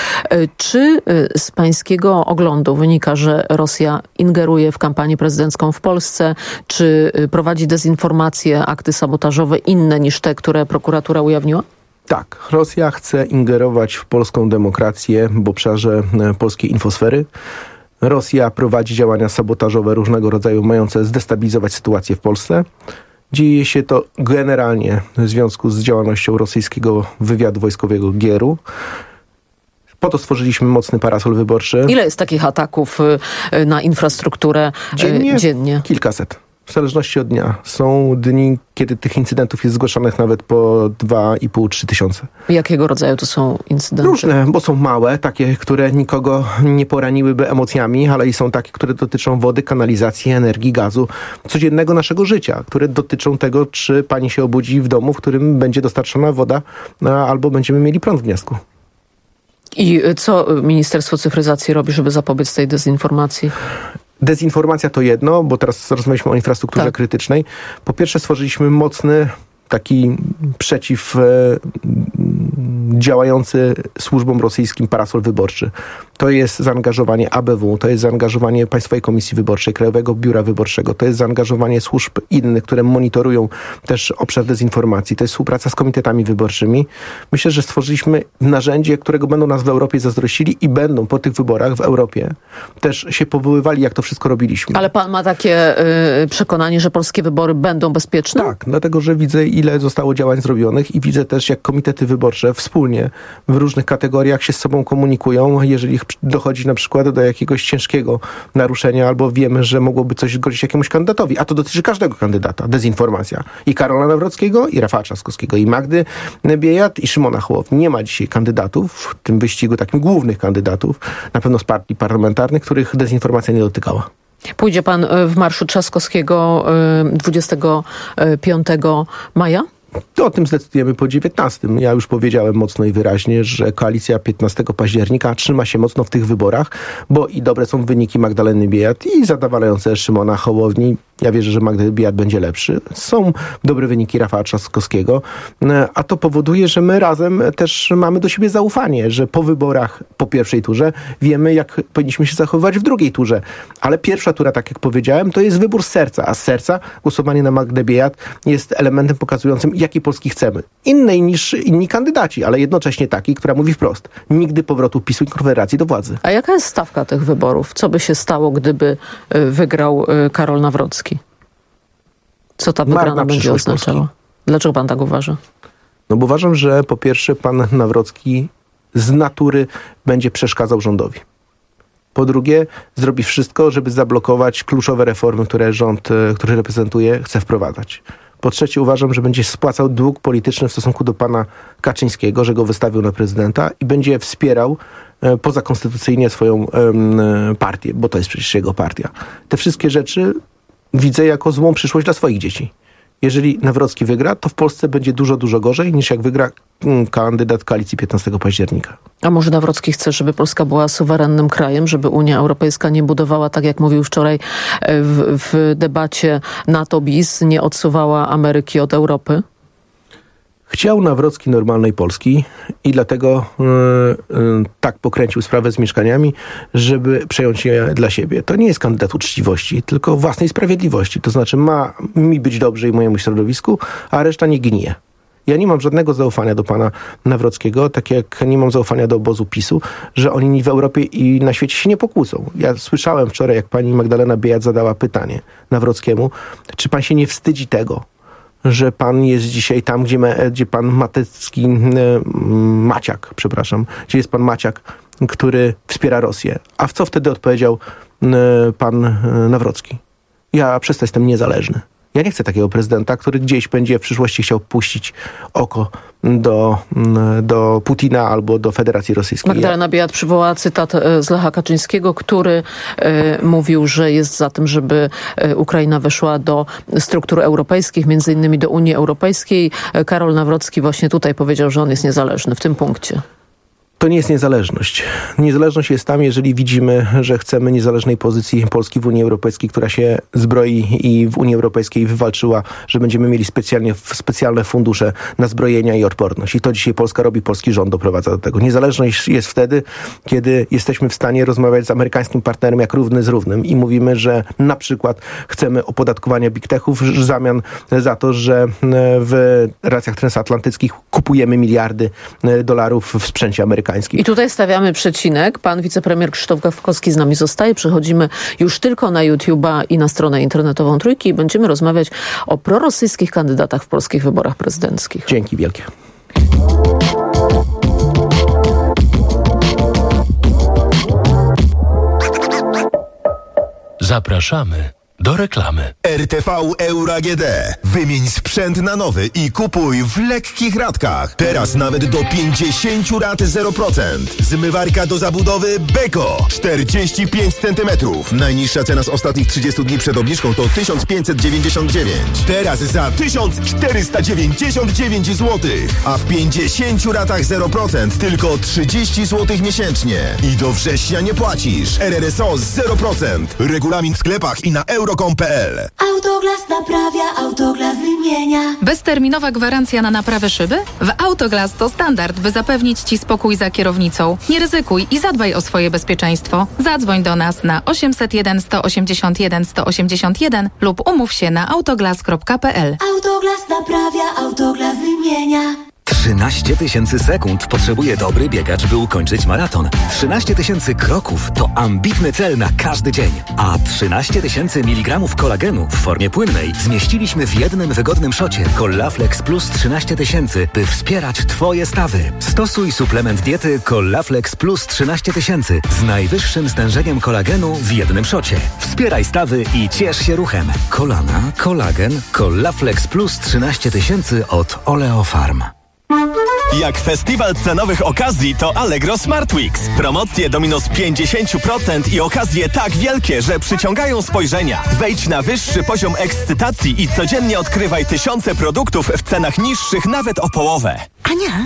Czy z pańskiego oglądu wynika, że Rosja ingeruje w kampanię prezydencką w Polsce? Czy prowadzi dezinformacje, akty sabotażowe inne niż te, które prokuratura ujawniła? Tak, Rosja chce ingerować w polską demokrację w obszarze polskiej infosfery. Rosja prowadzi działania sabotażowe różnego rodzaju, mające zdestabilizować sytuację w Polsce. Dzieje się to generalnie w związku z działalnością rosyjskiego wywiadu wojskowego G R U. Po to stworzyliśmy mocny parasol wyborczy. Ile jest takich ataków na infrastrukturę dziennie? dziennie? Kilkaset. W zależności od dnia. Są dni, kiedy tych incydentów jest zgłaszanych nawet po dwa i pół do trzech tysiące. Jakiego rodzaju to są incydenty? Różne, bo są małe, takie, które nikogo nie poraniłyby emocjami, ale i są takie, które dotyczą wody, kanalizacji, energii, gazu, codziennego naszego życia, które dotyczą tego, czy pani się obudzi w domu, w którym będzie dostarczona woda, albo będziemy mieli prąd w gniazdku. I co Ministerstwo Cyfryzacji robi, żeby zapobiec tej dezinformacji? Dezinformacja to jedno, bo teraz rozmawialiśmy o infrastrukturze tak. krytycznej. Po pierwsze stworzyliśmy mocny, taki przeciw e, działający służbom rosyjskim parasol wyborczy. To jest zaangażowanie A B W, to jest zaangażowanie Państwowej Komisji Wyborczej, Krajowego Biura Wyborczego, to jest zaangażowanie służb innych, które monitorują też obszar dezinformacji, to jest współpraca z komitetami wyborczymi. Myślę, że stworzyliśmy narzędzie, którego będą nas w Europie zazdrościli i będą po tych wyborach w Europie też się powoływali, jak to wszystko robiliśmy. Ale pan ma takie y, przekonanie, że polskie wybory będą bezpieczne? Tak, dlatego, że widzę, ile zostało działań zrobionych i widzę też, jak komitety wyborcze wspólnie w różnych kategoriach się z sobą komunikują, jeżeli dochodzi na przykład do jakiegoś ciężkiego naruszenia albo wiemy, że mogłoby coś grozić jakiemuś kandydatowi, a to dotyczy każdego kandydata, dezinformacja. I Karola Nawrockiego, i Rafała Trzaskowskiego, i Magdy Biejat, i Szymona Hołowni. Nie ma dzisiaj kandydatów w tym wyścigu, takim głównych kandydatów, na pewno z partii parlamentarnych, których dezinformacja nie dotykała. Pójdzie pan w marszu Trzaskowskiego dwudziestego piątego maja? To o tym zdecydujemy po dziewiętnastym. Ja już powiedziałem mocno i wyraźnie, że koalicja piętnastego października trzyma się mocno w tych wyborach, bo i dobre są wyniki Magdaleny Biejat i zadowalające Szymona Hołowni. Ja wierzę, że Magdy Biejat będzie lepszy. Są dobre wyniki Rafała Trzaskowskiego, a to powoduje, że my razem też mamy do siebie zaufanie, że po wyborach, po pierwszej turze wiemy, jak powinniśmy się zachowywać w drugiej turze. Ale pierwsza tura, tak jak powiedziałem, to jest wybór z serca, a z serca głosowanie na Magdę Biejat jest elementem pokazującym, jaki Polski chcemy. Innej niż inni kandydaci, ale jednocześnie taki, która mówi wprost. Nigdy powrotu PiSu i Konfederacji do władzy. A jaka jest stawka tych wyborów? Co by się stało, gdyby wygrał Karol Nawrocki? Co ta wygrana będzie oznaczała? Polski. Dlaczego pan tak uważa? No bo uważam, że po pierwsze pan Nawrocki z natury będzie przeszkadzał rządowi. Po drugie, zrobi wszystko, żeby zablokować kluczowe reformy, które rząd, który reprezentuje, chce wprowadzać. Po trzecie, uważam, że będzie spłacał dług polityczny w stosunku do pana Kaczyńskiego, że go wystawił na prezydenta i będzie wspierał e, pozakonstytucyjnie swoją e, partię, bo to jest przecież jego partia. Te wszystkie rzeczy widzę jako złą przyszłość dla swoich dzieci. Jeżeli Nawrocki wygra, to w Polsce będzie dużo, dużo gorzej niż jak wygra kandydat koalicji piętnastego października. A może Nawrocki chce, żeby Polska była suwerennym krajem, żeby Unia Europejska nie budowała, tak jak mówił wczoraj w, w debacie NATO bis, nie odsuwała Ameryki od Europy? Chciał Nawrocki normalnej Polski i dlatego yy, yy, tak pokręcił sprawę z mieszkaniami, żeby przejąć je dla siebie. To nie jest kandydat uczciwości, tylko własnej sprawiedliwości. To znaczy ma mi być dobrze i mojemu środowisku, a reszta nie gnije. Ja nie mam żadnego zaufania do pana Nawrockiego, tak jak nie mam zaufania do obozu PiSu, że oni w Europie i na świecie się nie pokłócą. Ja słyszałem wczoraj, jak pani Magdalena Biejat zadała pytanie Nawrockiemu, czy pan się nie wstydzi tego, że pan jest dzisiaj tam, gdzie, ma, gdzie pan Matecki, e, Maciak, przepraszam, gdzie jest pan Maciak, który wspiera Rosję. A w co wtedy odpowiedział e, pan Nawrocki? Ja przez to jestem niezależny. Ja nie chcę takiego prezydenta, który gdzieś będzie w przyszłości chciał puścić oko do, do Putina albo do Federacji Rosyjskiej. Magdalena Biejat przywołała cytat z Lecha Kaczyńskiego, który e, mówił, że jest za tym, żeby Ukraina weszła do struktur europejskich, między innymi do Unii Europejskiej. Karol Nawrocki właśnie tutaj powiedział, że on jest niezależny w tym punkcie. To nie jest niezależność. Niezależność jest tam, jeżeli widzimy, że chcemy niezależnej pozycji Polski w Unii Europejskiej, która się zbroi i w Unii Europejskiej wywalczyła, że będziemy mieli specjalnie, specjalne fundusze na zbrojenia i odporność. I to dzisiaj Polska robi, polski rząd doprowadza do tego. Niezależność jest wtedy, kiedy jesteśmy w stanie rozmawiać z amerykańskim partnerem jak równy z równym i mówimy, że na przykład chcemy opodatkowania big techów w zamian za to, że w relacjach transatlantyckich kupujemy miliardy dolarów w sprzęcie amerykańskim. I tutaj stawiamy przecinek. Pan wicepremier Krzysztof Gawkowski z nami zostaje. Przechodzimy już tylko na YouTube'a i na stronę internetową Trójki i będziemy rozmawiać o prorosyjskich kandydatach w polskich wyborach prezydenckich. Dzięki wielkie. Zapraszamy do reklamy. R T V Euro A G D. Wymień sprzęt na nowy i kupuj w lekkich ratkach. Teraz nawet do pięćdziesiąt rat zero procent. Zmywarka do zabudowy Beko. czterdzieści pięć centymetrów. Najniższa cena z ostatnich trzydziestu dni przed obniżką to tysiąc pięćset dziewięćdziesiąt dziewięć. Teraz za tysiąc czterysta dziewięćdziesiąt dziewięć złotych. A w pięćdziesięciu ratach zero procent tylko trzydzieści złotych miesięcznie. I do września nie płacisz. R R S O zero procent. Regulamin w sklepach i na euro kropka com kropka p l. Autoglas naprawia, Autoglas wymienia. Bezterminowa gwarancja na naprawę szyby? W Autoglas to standard, by zapewnić Ci spokój za kierownicą. Nie ryzykuj i zadbaj o swoje bezpieczeństwo. Zadzwoń do nas na osiemset jeden sto osiemdziesiąt jeden sto osiemdziesiąt jeden lub umów się na autoglas kropka p l. Autoglas naprawia, Autoglas wymienia. trzynaście tysięcy sekund potrzebuje dobry biegacz, by ukończyć maraton. trzynaście tysięcy kroków to ambitny cel na każdy dzień. A trzynaście tysięcy miligramów kolagenu w formie płynnej zmieściliśmy w jednym wygodnym szocie. Collaflex Plus trzynaście tysięcy, by wspierać Twoje stawy. Stosuj suplement diety Collaflex Plus trzynaście tysięcy z najwyższym stężeniem kolagenu w jednym szocie. Wspieraj stawy i ciesz się ruchem. Kolana, kolagen, Collaflex Plus trzynaście tysięcy od Oleofarm. Jak festiwal cenowych okazji, to Allegro Smart Weeks. Promocje do minus pięćdziesiąt procent i okazje tak wielkie, że przyciągają spojrzenia. Wejdź na wyższy poziom ekscytacji i codziennie odkrywaj tysiące produktów w cenach niższych nawet o połowę. Ania,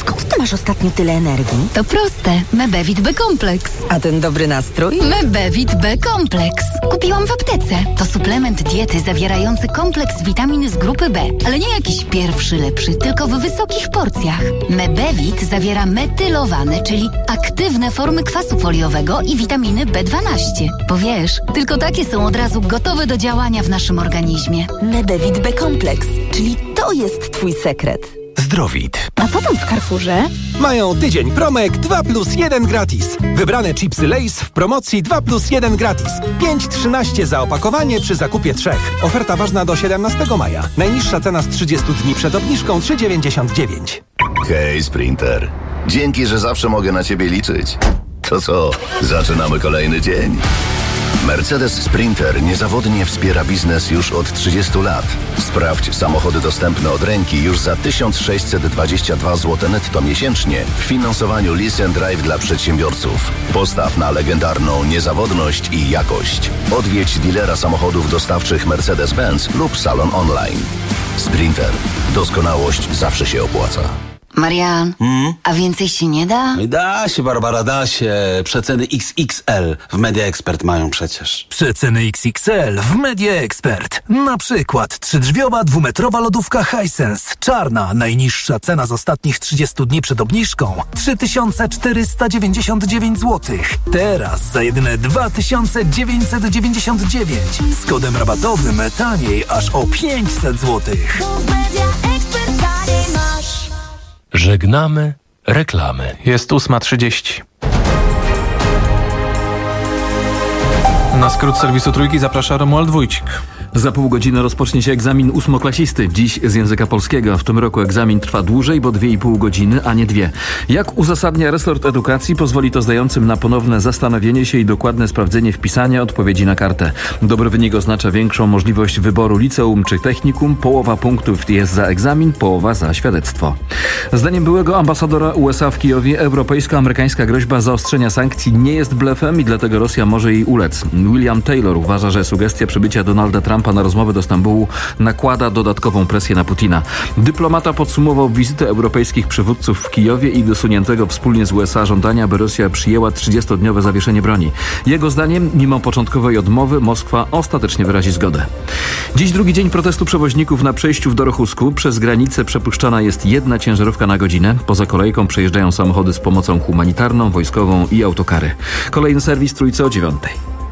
skąd ty masz ostatnio tyle energii? To proste. Mebevit B-kompleks. A ten dobry nastrój? Mebevit B-kompleks. Kupiłam w aptece. To suplement diety zawierający kompleks witamin z grupy B. Ale nie jakiś pierwszy lepszy, tylko w wysokich porcjach. Mebevit zawiera metylowane, czyli aktywne formy kwasu foliowego i witaminy B dwanaście. Bo wiesz, tylko takie są od razu gotowe do działania w naszym organizmie. Mebevit B-kompleks, czyli to jest twój sekret. Zdrowit. A co tam w Carrefourze? Mają tydzień promek dwa plus jeden gratis. Wybrane chipsy Lay's w promocji dwa plus jeden gratis. pięć trzynaście za opakowanie przy zakupie trzech. Oferta ważna do siedemnastego maja. Najniższa cena z trzydziestu dni przed obniżką trzy dziewięćdziesiąt dziewięć. Hej, Sprinter. Dzięki, że zawsze mogę na ciebie liczyć. To co, zaczynamy kolejny dzień. Mercedes Sprinter niezawodnie wspiera biznes już od trzydziestu lat. Sprawdź samochody dostępne od ręki już za tysiąc sześćset dwadzieścia dwa złote netto miesięcznie w finansowaniu Lease and Drive dla przedsiębiorców. Postaw na legendarną niezawodność i jakość. Odwiedź dealera samochodów dostawczych Mercedes-Benz lub salon online. Sprinter. Doskonałość zawsze się opłaca. Marian, hmm? a więcej się nie da? Da się, Barbara, da się. Przeceny X X L w Media Expert mają przecież. Przeceny X X L w Media Expert. Na przykład trzydrzwiowa dwumetrowa lodówka Hisense. Czarna. Najniższa cena z ostatnich trzydziestu dni przed obniżką. trzy tysiące czterysta dziewięćdziesiąt dziewięć złotych. Teraz za jedyne dwa tysiące dziewięćset dziewięćdziesiąt dziewięć. Z kodem rabatowym taniej aż o pięćset złotych. Żegnamy reklamy. Jest ósma trzydzieści. Na skrót serwisu Trójki zaprasza Romuald Wójcik. Za pół godziny rozpocznie się egzamin ósmoklasisty. Dziś z języka polskiego. W tym roku egzamin trwa dłużej, bo dwie i pół godziny, a nie dwie. Jak uzasadnia resort edukacji, pozwoli to zdającym na ponowne zastanowienie się i dokładne sprawdzenie wpisania odpowiedzi na kartę. Dobry wynik oznacza większą możliwość wyboru liceum czy technikum. Połowa punktów jest za egzamin, połowa za świadectwo. Zdaniem byłego ambasadora U S A w Kijowie europejsko-amerykańska groźba zaostrzenia sankcji nie jest blefem i dlatego Rosja może jej ulec. William Taylor uważa, że sugestia przybycia Donalda Trumpa na rozmowę do Stambułu nakłada dodatkową presję na Putina. Dyplomata podsumował wizytę europejskich przywódców w Kijowie i wysuniętego wspólnie z U S A żądania, by Rosja przyjęła trzydziestodniowe zawieszenie broni. Jego zdaniem, mimo początkowej odmowy, Moskwa ostatecznie wyrazi zgodę. Dziś drugi dzień protestu przewoźników na przejściu w Dorochusku. Przez granicę przepuszczana jest jedna ciężarówka na godzinę. Poza kolejką przejeżdżają samochody z pomocą humanitarną, wojskową i autokary. Kolejny serwis Trójce o dziewiątej.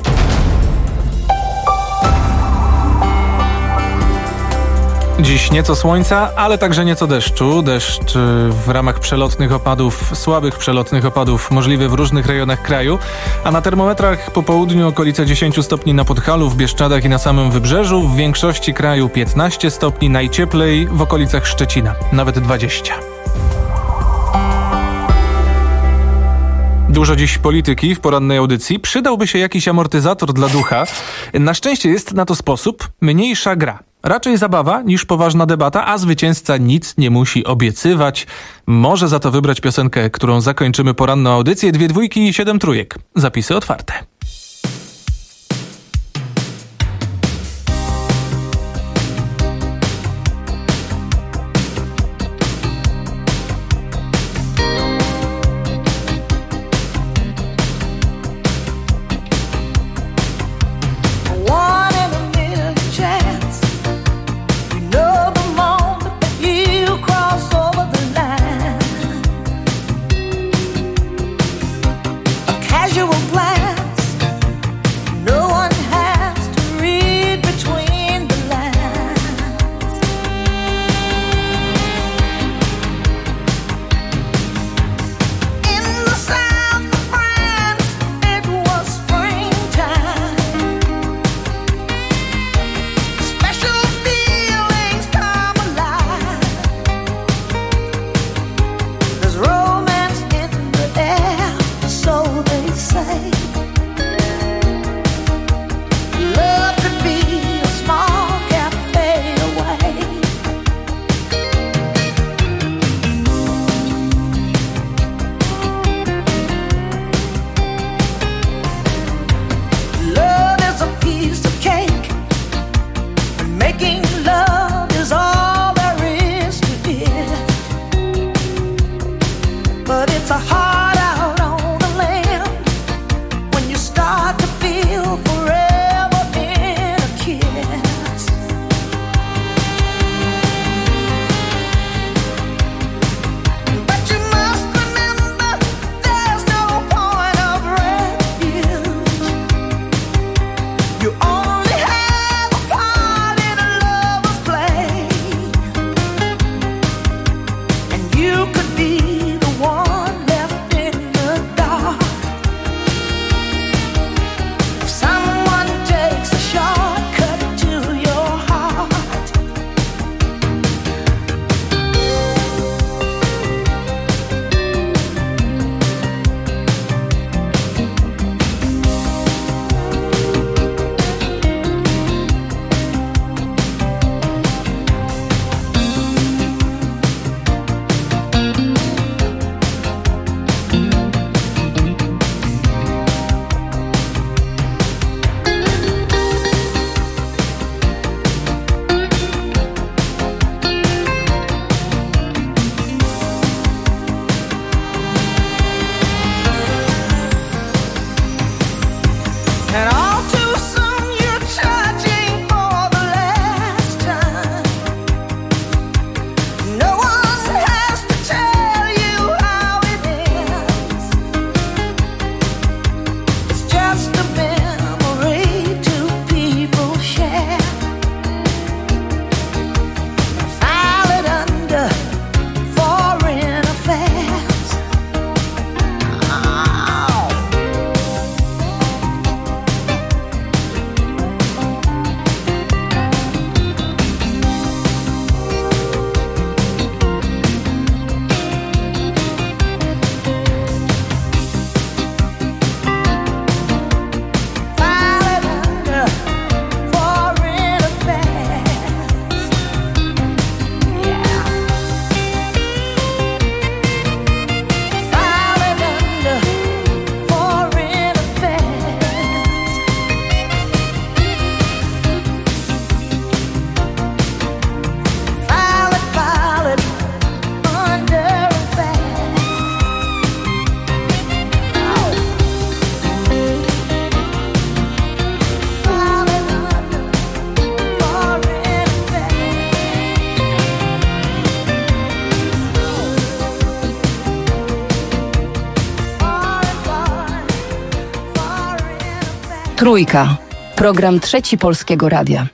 Dziś nieco słońca, ale także nieco deszczu. Deszcz w ramach przelotnych opadów, słabych przelotnych opadów możliwy w różnych rejonach kraju. A na termometrach po południu okolice dziesięć stopni na Podhalu, w Bieszczadach i na samym Wybrzeżu. W większości kraju piętnaście stopni, najcieplej w okolicach Szczecina, nawet dwadzieścia. Dużo dziś polityki w porannej audycji. Przydałby się jakiś amortyzator dla ducha. Na szczęście jest na to sposób. Mniejsza gra. Raczej zabawa niż poważna debata, a zwycięzca nic nie musi obiecywać. Może za to wybrać piosenkę, którą zakończymy poranną audycję. Dwie dwójki i siedem trójek. Zapisy otwarte. Casual glance Trójka. Program Trzeci Polskiego Radia.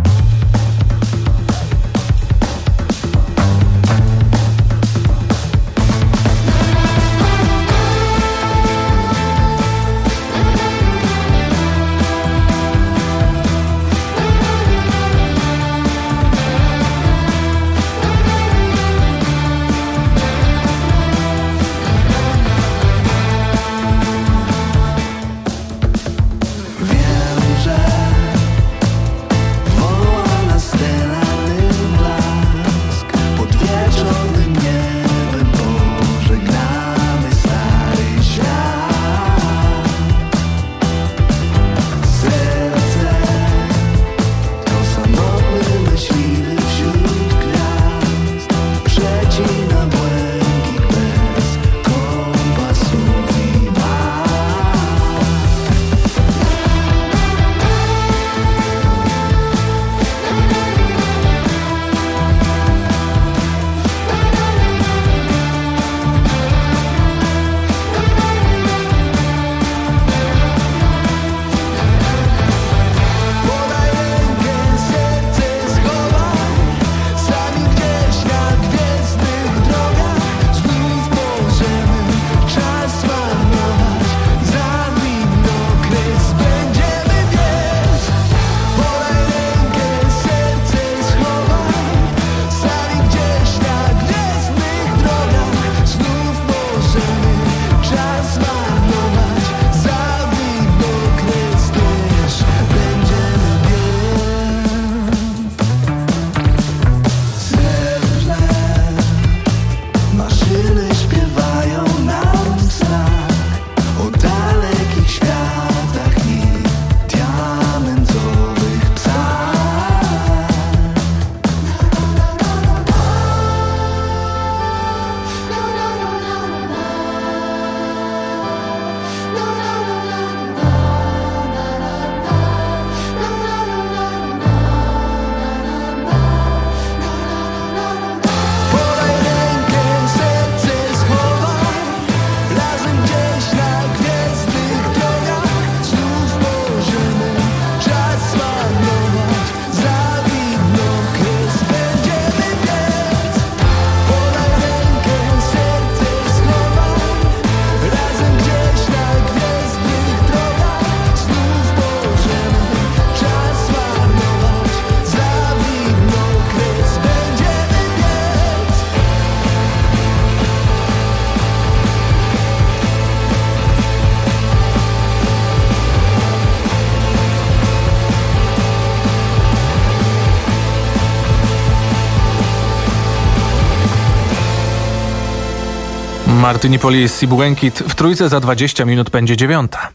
Martynipolis i Błękit. W Trójce za dwadzieścia minut będzie dziewiąta.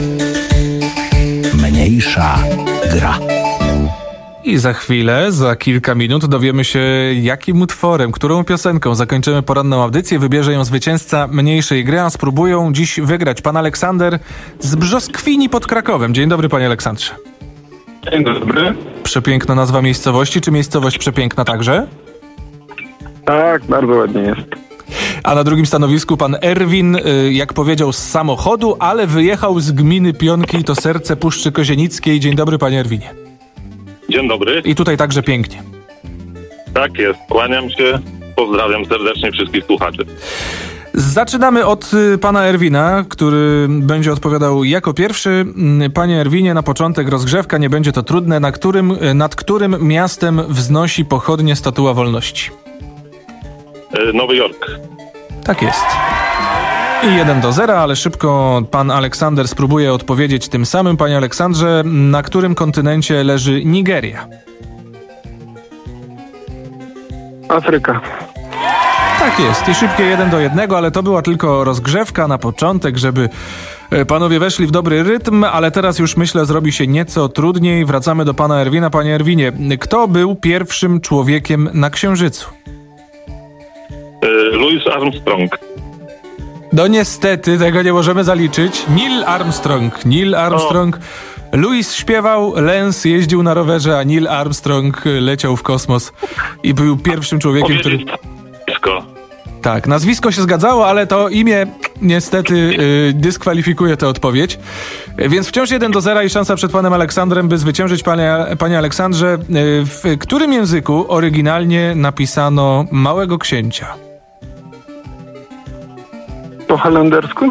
Mniejsza gra. I za chwilę, za kilka minut dowiemy się, jakim utworem, którą piosenką zakończymy poranną audycję. Wybierze ją zwycięzca mniejszej gry, a spróbują dziś wygrać pan Aleksander z Brzoskwini pod Krakowem. Dzień dobry, panie Aleksandrze. Dzień dobry. Przepiękna nazwa miejscowości. Czy miejscowość przepiękna także? Tak, bardzo ładnie jest. A na drugim stanowisku pan Erwin, jak powiedział, z samochodu, ale wyjechał z gminy Pionki, to serce Puszczy Kozienickiej. Dzień dobry, panie Erwinie. Dzień dobry. I tutaj także pięknie. Tak jest, kłaniam się, pozdrawiam serdecznie wszystkich słuchaczy. Zaczynamy od pana Erwina, który będzie odpowiadał jako pierwszy. Panie Erwinie, na początek rozgrzewka, nie będzie to trudne. Na którym, nad którym miastem wznosi pochodnie Statua Wolności? Nowy Jork. Tak jest. I jeden do zera, ale szybko pan Aleksander spróbuje odpowiedzieć tym samym. Panie Aleksandrze, na którym kontynencie leży Nigeria? Afryka. Tak jest. I szybkie jeden do jednego, ale to była tylko rozgrzewka na początek, żeby panowie weszli w dobry rytm, ale teraz już myślę zrobi się nieco trudniej. Wracamy do pana Erwina. Panie Erwinie, kto był pierwszym człowiekiem na Księżycu? Louis Armstrong. No niestety, tego nie możemy zaliczyć. Neil Armstrong. Neil Armstrong. O. Louis śpiewał, Lance jeździł na rowerze, a Neil Armstrong leciał w kosmos i był pierwszym człowiekiem, który... Nazwisko. Tak, nazwisko się zgadzało, ale to imię niestety y, dyskwalifikuje tę odpowiedź. Więc wciąż jeden do zera i szansa przed panem Aleksandrem, by zwyciężyć. Panie, panie Aleksandrze, y, w którym języku oryginalnie napisano Małego Księcia? Po holendersku?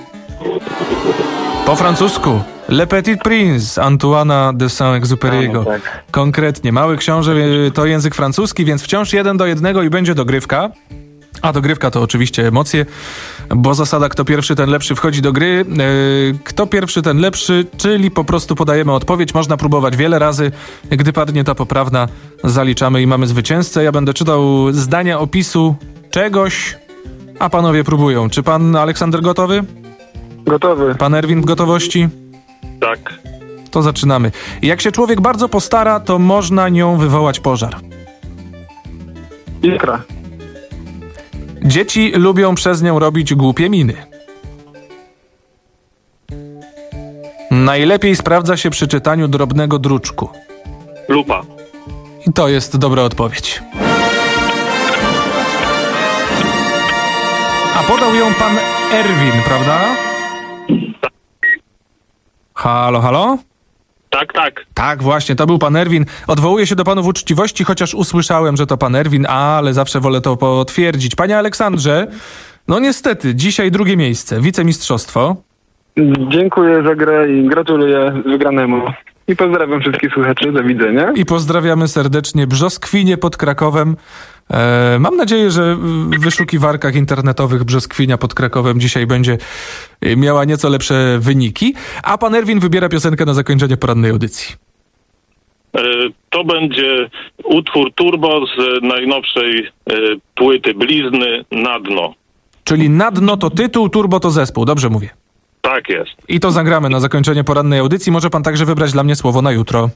Po francusku. Le Petit Prince Antoana de Saint-Exupéry'ego. No, tak. Konkretnie. Mały Książę to język francuski, więc wciąż jeden do jednego i będzie dogrywka. A dogrywka to oczywiście emocje, bo zasada kto pierwszy, ten lepszy wchodzi do gry. Yy, kto pierwszy, ten lepszy, czyli po prostu podajemy odpowiedź. Można próbować wiele razy. Gdy padnie ta poprawna, zaliczamy i mamy zwycięzcę. Ja będę czytał zdania opisu czegoś, a panowie próbują. Czy pan Aleksander gotowy? Gotowy. Pan Erwin w gotowości? Tak. To zaczynamy. Jak się człowiek bardzo postara, to można nią wywołać pożar. Ikra. Dzieci lubią przez nią robić głupie miny. Najlepiej sprawdza się przy czytaniu drobnego druczku. Lupa. I to jest dobra odpowiedź. A podał ją pan Erwin, prawda? Halo, halo? Tak, tak. Tak, właśnie, to był pan Erwin. Odwołuję się do panów uczciwości, chociaż usłyszałem, że to pan Erwin, ale zawsze wolę to potwierdzić. Panie Aleksandrze, no niestety, dzisiaj drugie miejsce, wicemistrzostwo. Dziękuję za grę i gratuluję wygranemu. I pozdrawiam wszystkich słuchaczy, do widzenia. I pozdrawiamy serdecznie Brzoskwinie pod Krakowem. E, mam nadzieję, że w wyszukiwarkach internetowych Brzoskwinia pod Krakowem dzisiaj będzie miała nieco lepsze wyniki. A pan Erwin wybiera piosenkę na zakończenie porannej audycji. E, to będzie utwór Turbo z najnowszej e, płyty Blizny Na dno. Czyli Na dno to tytuł, Turbo to zespół, dobrze mówię? Tak jest. I to zagramy na zakończenie porannej audycji. Może pan także wybrać dla mnie słowo na jutro.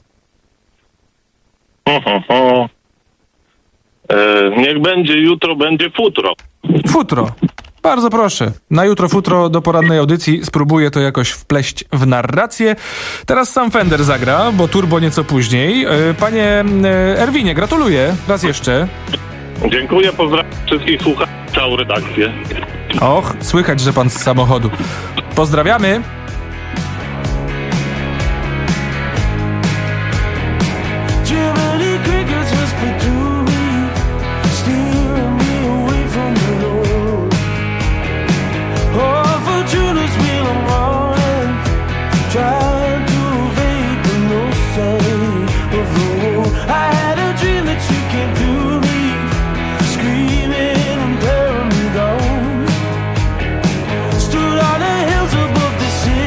Ho, ho, ho. E, niech będzie jutro, będzie futro. Futro. Bardzo proszę. Na jutro futro do porannej audycji spróbuję to jakoś wpleść w narrację. Teraz sam Fender zagra, bo turbo nieco później. Panie Erwinie, gratuluję raz jeszcze. Dziękuję, pozdrawiam wszystkich słuchaczy, całą redakcję. Och, słychać, że pan z samochodu. Pozdrawiamy. Stood on the hills above the city.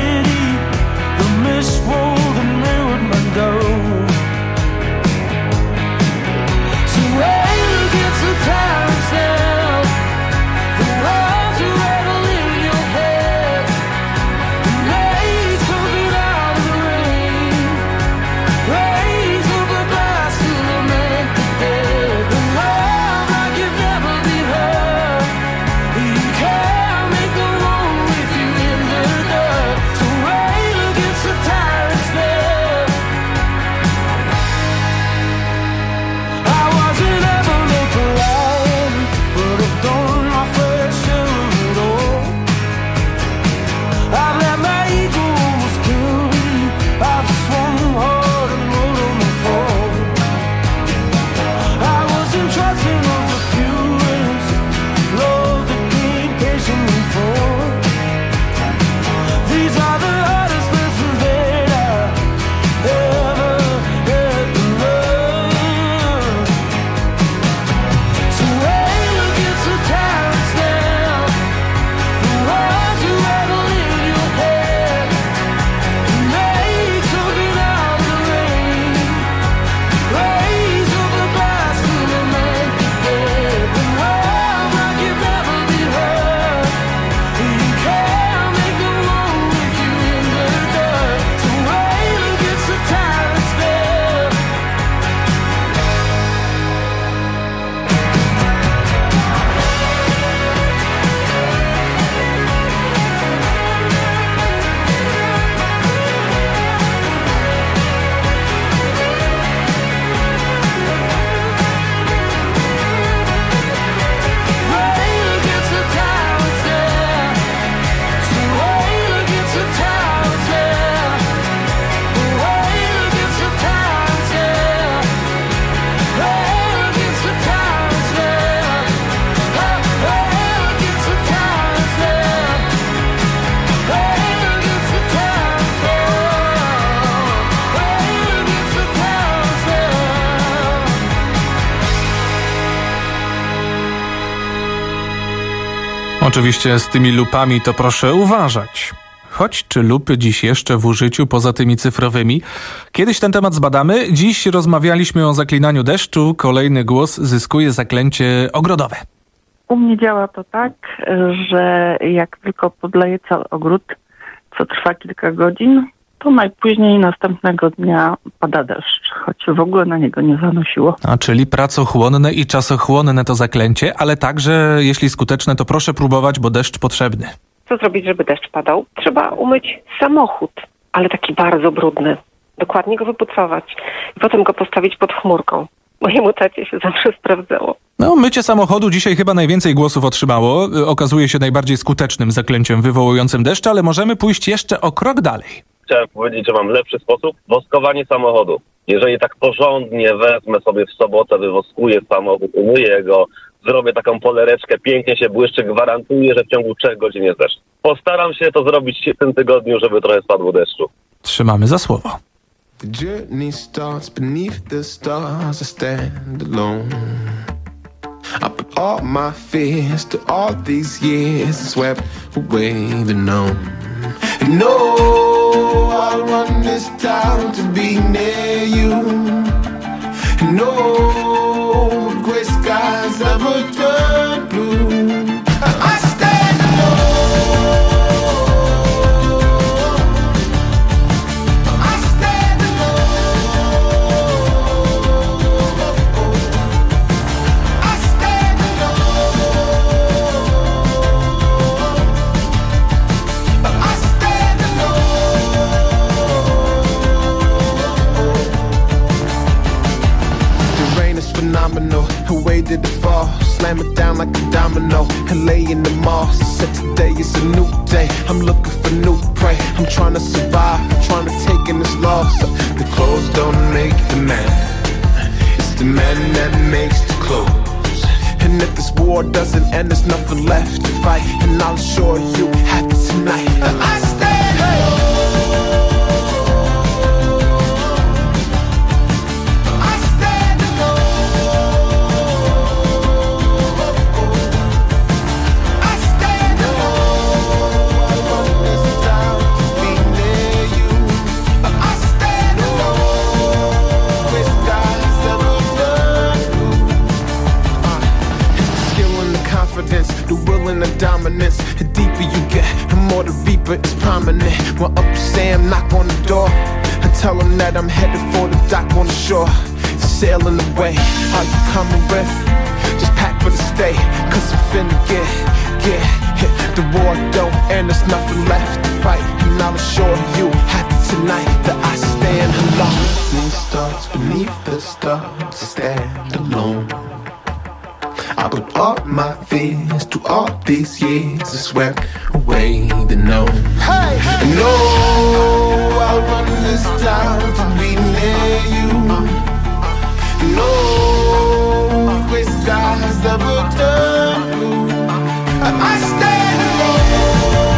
Oczywiście z tymi lupami to proszę uważać. Choć czy lupy dziś jeszcze w użyciu poza tymi cyfrowymi? Kiedyś ten temat zbadamy. Dziś rozmawialiśmy o zaklinaniu deszczu. Kolejny głos zyskuje zaklęcie ogrodowe. U mnie działa to tak, że jak tylko podleję cały ogród, co trwa kilka godzin, to najpóźniej następnego dnia pada deszcz, choć w ogóle na niego nie zanosiło. A czyli pracochłonne i czasochłonne to zaklęcie, ale także jeśli skuteczne, to proszę próbować, bo deszcz potrzebny. Co zrobić, żeby deszcz padał? Trzeba umyć samochód, ale taki bardzo brudny. Dokładnie go wypucować i potem go postawić pod chmurką. Mojemu tacie się zawsze sprawdzało. No, mycie samochodu dzisiaj chyba najwięcej głosów otrzymało. Okazuje się najbardziej skutecznym zaklęciem wywołującym deszcz, ale możemy pójść jeszcze o krok dalej. Chciałem powiedzieć, że mam lepszy sposób. Woskowanie samochodu. Jeżeli tak porządnie wezmę sobie w sobotę, wywoskuję samochód, umyję go, zrobię taką polereczkę, pięknie się błyszczy, gwarantuję, że w ciągu trzech godzin jest deszcz. Postaram się to zrobić w tym tygodniu, żeby trochę spadło deszczu. Trzymamy za słowo. The journey starts beneath the stars. I stand alone. I put all my fears to all these years and swept away the known. And no, I'll run this town to be near you. And no, gray skies ever turn blue. I stand alone. Her way did it fall, slam it down like a domino and lay in the moss. Said today is a new day, I'm looking for new prey. I'm trying to survive, trying to take in this loss. The clothes don't make the man, it's the man that makes the clothes. And if this war doesn't end, there's nothing left to fight. And I'll assure you, happy tonight. I stand alone. The will and the dominance. The deeper you get, the more the reaper is prominent. When up Sam knock on the door, I tell him that I'm headed for the dock on the shore. Sailing away, are you coming with? Just pack for the stay, cause I'm finna get, get hit. The war don't end, there's nothing left to fight. And I'll assure you, happy tonight that I stand alone. It starts beneath the stars, to stand alone. I put all my fears to all these years and swept away the known. Hey, hey. No, I'll run this town to be near you. No, gray skies ever turn blue. I stand alone.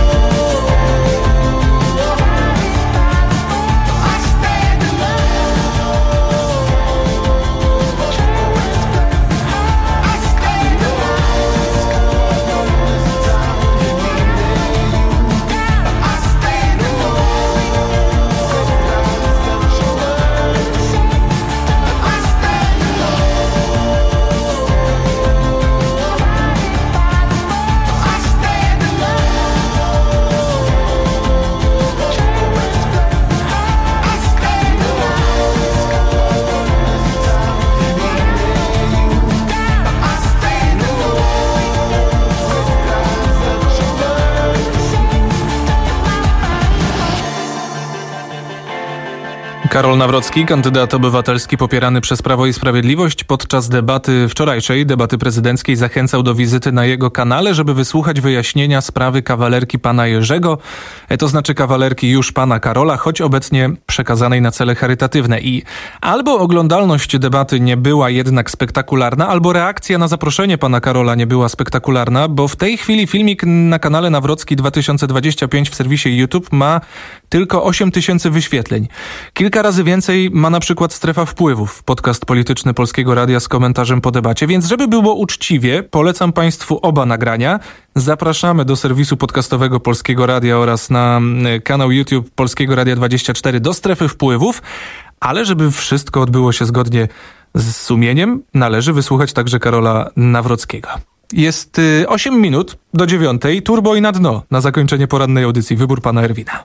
Karol Nawrocki, kandydat obywatelski popierany przez Prawo i Sprawiedliwość, podczas debaty wczorajszej, debaty prezydenckiej, zachęcał do wizyty na jego kanale, żeby wysłuchać wyjaśnienia sprawy kawalerki pana Jerzego, to znaczy kawalerki już pana Karola, choć obecnie przekazanej na cele charytatywne. I albo oglądalność debaty nie była jednak spektakularna, albo reakcja na zaproszenie pana Karola nie była spektakularna, bo w tej chwili filmik na kanale Nawrocki dwa tysiące dwadzieścia pięć w serwisie YouTube ma tylko osiem tysięcy wyświetleń. Kilka razy więcej ma na przykład Strefa Wpływów, podcast polityczny Polskiego Radia z komentarzem po debacie, więc żeby było uczciwie, polecam Państwu oba nagrania. Zapraszamy do serwisu podcastowego Polskiego Radia oraz na kanał YouTube Polskiego Radia dwadzieścia cztery do Strefy Wpływów, ale żeby wszystko odbyło się zgodnie z sumieniem, należy wysłuchać także Karola Nawrockiego. Jest osiem minut do dziewiątej, turbo i na dno na zakończenie porannej audycji. Wybór pana Erwina.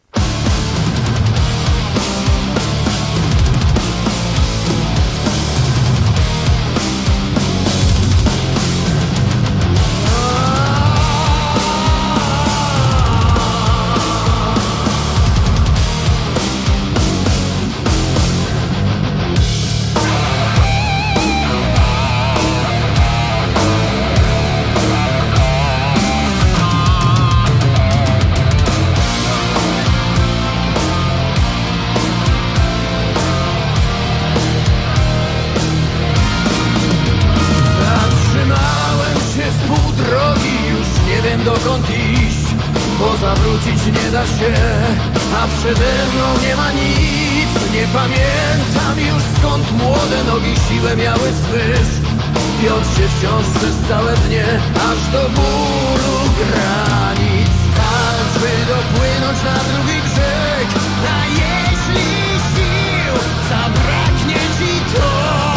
Dokąd iść, bo zawrócić nie da się, a przede mną nie ma nic. Nie pamiętam już skąd młode nogi siłę miały swyż. Piąć się wciąż przez całe dnie, aż do bólu granic. Walcz, by dopłynąć na drugi brzeg, a jeśli sił zabraknie ci to,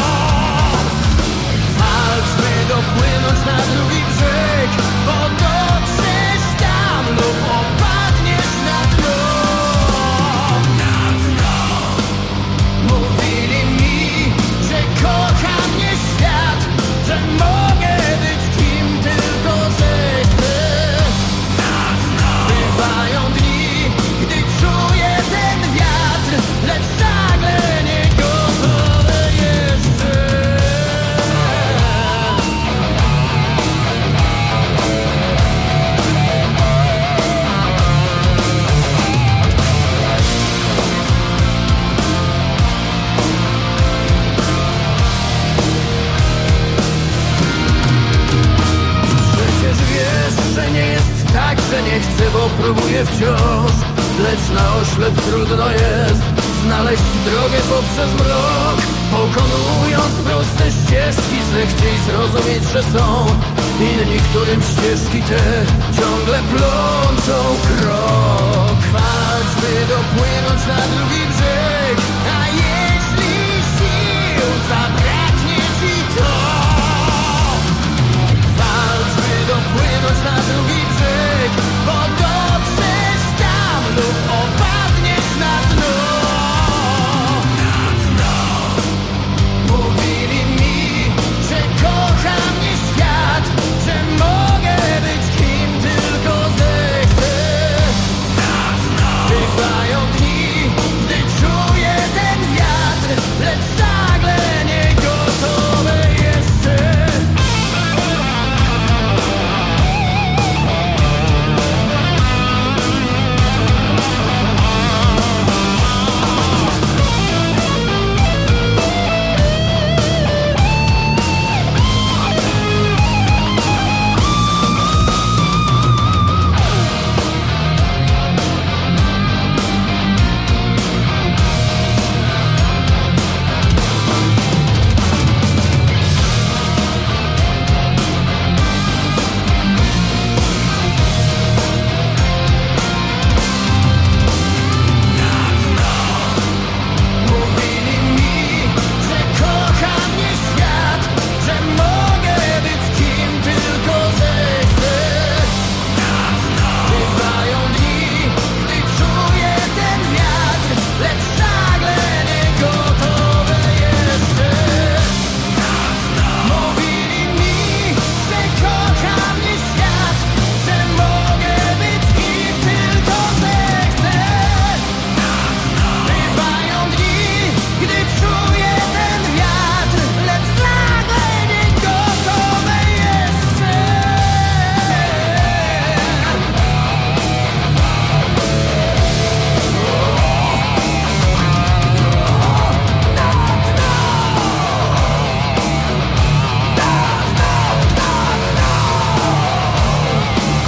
walcz, by dopłynąć na drugi brzeg, bo to lub opadniesz na dno. Na dno. Mówili mi, że kocha mnie świat, że mogę być kim tylko zechcę. Na dno. Bywają dni, gdy czuję ten wiatr, lecz nagle nie gotowe jeszcze. Że nie jest tak, że nie chcę, bo próbuję wciąż. Lecz na oślep trudno jest znaleźć drogę poprzez mrok, pokonując proste ścieżki, zechciej zrozumieć, że są inni, którym ścieżki te ciągle plączą krok. Walcz, by dopłynąć na drugi brzeg, a jeśli sił zabraknie ci to, walcz, by dopłynąć na drugi brzeg, bo dotrzesz tam lub opadniesz na dno. Na dno. Mówili mi, że kocha mnie świat, że mogę być kim tylko zechcę. Na dno. Bywają dni, gdy czuję ten wiatr, lecz nagle nie gotowe jeszcze.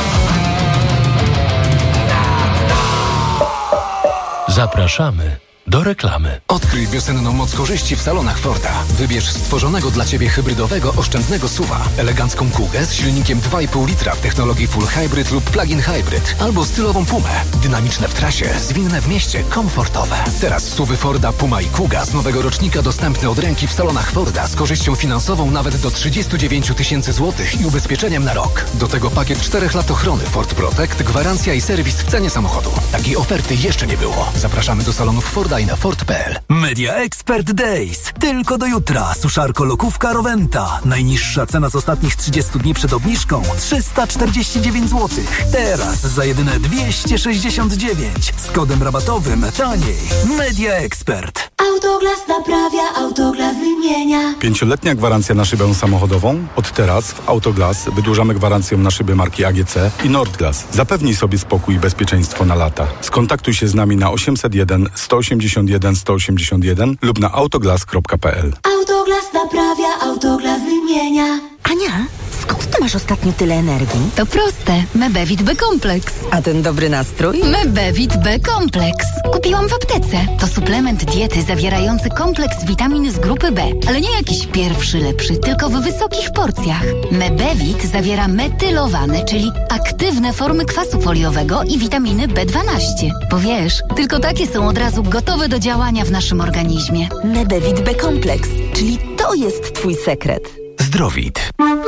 Zapraszamy do reklamy. Odkryj wiosenną moc korzyści w salonach Forda. Wybierz stworzonego dla Ciebie hybrydowego, oszczędnego S U V-a, elegancką Kugę z silnikiem dwa i pół litra w technologii Full Hybrid lub Plug-in Hybrid, albo stylową Pumę. Dynamiczne w trasie, zwinne w mieście, komfortowe. Teraz S U V-y Forda Puma i Kuga z nowego rocznika dostępne od ręki w salonach Forda z korzyścią finansową nawet do trzydzieści dziewięć tysięcy złotych i ubezpieczeniem na rok. Do tego pakiet czterech lat ochrony Ford Protect, gwarancja i serwis w cenie samochodu. Takiej oferty jeszcze nie było. Zapraszamy do salonów Forda i na Ford kropka p l. Media Expert Days. Tylko do jutra. Suszarko lokówka Rowenta. Najniższa cena z ostatnich trzydziestu dni przed obniżką trzysta czterdzieści dziewięć złotych. Teraz za jedyne dwieście sześćdziesiąt dziewięć. Z kodem rabatowym taniej. Media Expert. Autoglas naprawia, Autoglas wymienia. Pięcioletnia gwarancja na szybę samochodową. Od teraz w Autoglas wydłużamy gwarancję na szyby marki A G C i Nordglas. Zapewnij sobie spokój i bezpieczeństwo na lata. Skontaktuj się z nami na osiemset jeden sto osiemdziesiąt jeden sto osiemdziesiąt jeden lub na autoglas kropka p l. Autoglas naprawia, Autoglas wymienia. Ania, skąd ty masz ostatnio tyle energii? To proste. Mebevit B-kompleks. A ten dobry nastrój? Mebevit B-kompleks. Kupiłam w aptece. To suplement diety zawierający kompleks witamin z grupy B. Ale nie jakiś pierwszy lepszy, tylko w wysokich porcjach. Mebevit zawiera metylowane, czyli aktywne formy kwasu foliowego i witaminy B dwanaście. Bo wiesz, tylko takie są od razu gotowe do działania w naszym organizmie. Mebevit B-kompleks, czyli to jest twój sekret. Zdrowit.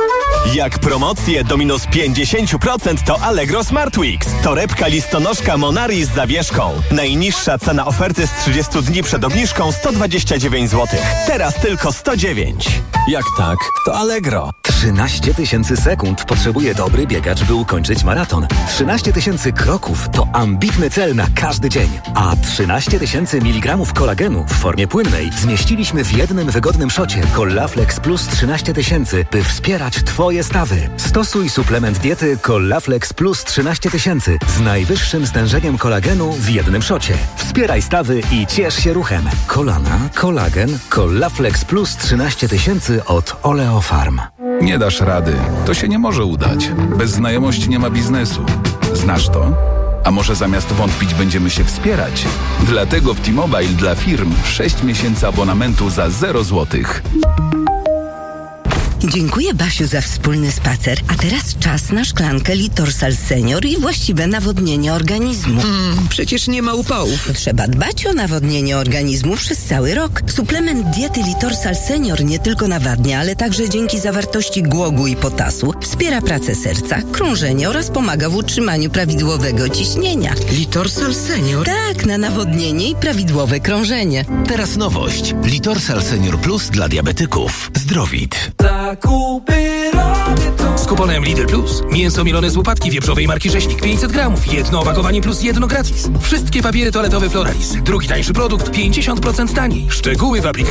Jak promocje do minus pięćdziesiąt procent to Allegro Smart Weeks. Torebka listonoszka Monari z zawieszką. Najniższa cena oferty z trzydziestu dni przed obniżką sto dwadzieścia dziewięć złotych. Teraz tylko sto dziewięć. Jak tak, to Allegro. trzynaście tysięcy sekund potrzebuje dobry biegacz, by ukończyć maraton. trzynaście tysięcy kroków to ambitny cel na każdy dzień. A trzynaście tysięcy miligramów kolagenu w formie płynnej zmieściliśmy w jednym wygodnym szocie Collaflex Plus trzynaście tysięcy, by wspierać Twoje stawy. Stosuj suplement diety Collaflex Plus trzynaście tysięcy z najwyższym stężeniem kolagenu w jednym szocie. Wspieraj stawy i ciesz się ruchem. Kolana, kolagen, Collaflex Plus trzynaście tysięcy od Oleofarm. Nie dasz rady. To się nie może udać. Bez znajomości nie ma biznesu. Znasz to? A może zamiast wątpić będziemy się wspierać? Dlatego w T-Mobile dla firm sześć miesięcy abonamentu za zero złotych. Dziękuję, Basiu, za wspólny spacer. A teraz czas na szklankę Litorsal Senior i właściwe nawodnienie organizmu. Mm, przecież nie ma upałów. Trzeba dbać o nawodnienie organizmu przez cały rok. Suplement diety Litorsal Senior nie tylko nawadnia, ale także dzięki zawartości głogu i potasu wspiera pracę serca, krążenie oraz pomaga w utrzymaniu prawidłowego ciśnienia. Litorsal Senior? Tak, na nawodnienie i prawidłowe krążenie. Teraz nowość. Litorsal Senior Plus dla diabetyków. Zdrowit. Zakupy robię tu. Z kuponem Lidl Plus. Mięso mielone z łopatki wieprzowej marki Rzeźnik pięćset gramów. Jedno opakowanie plus jedno gratis. Wszystkie papiery toaletowe Floralis. Drugi tańszy produkt pięćdziesiąt procent taniej. Szczegóły w aplikacji.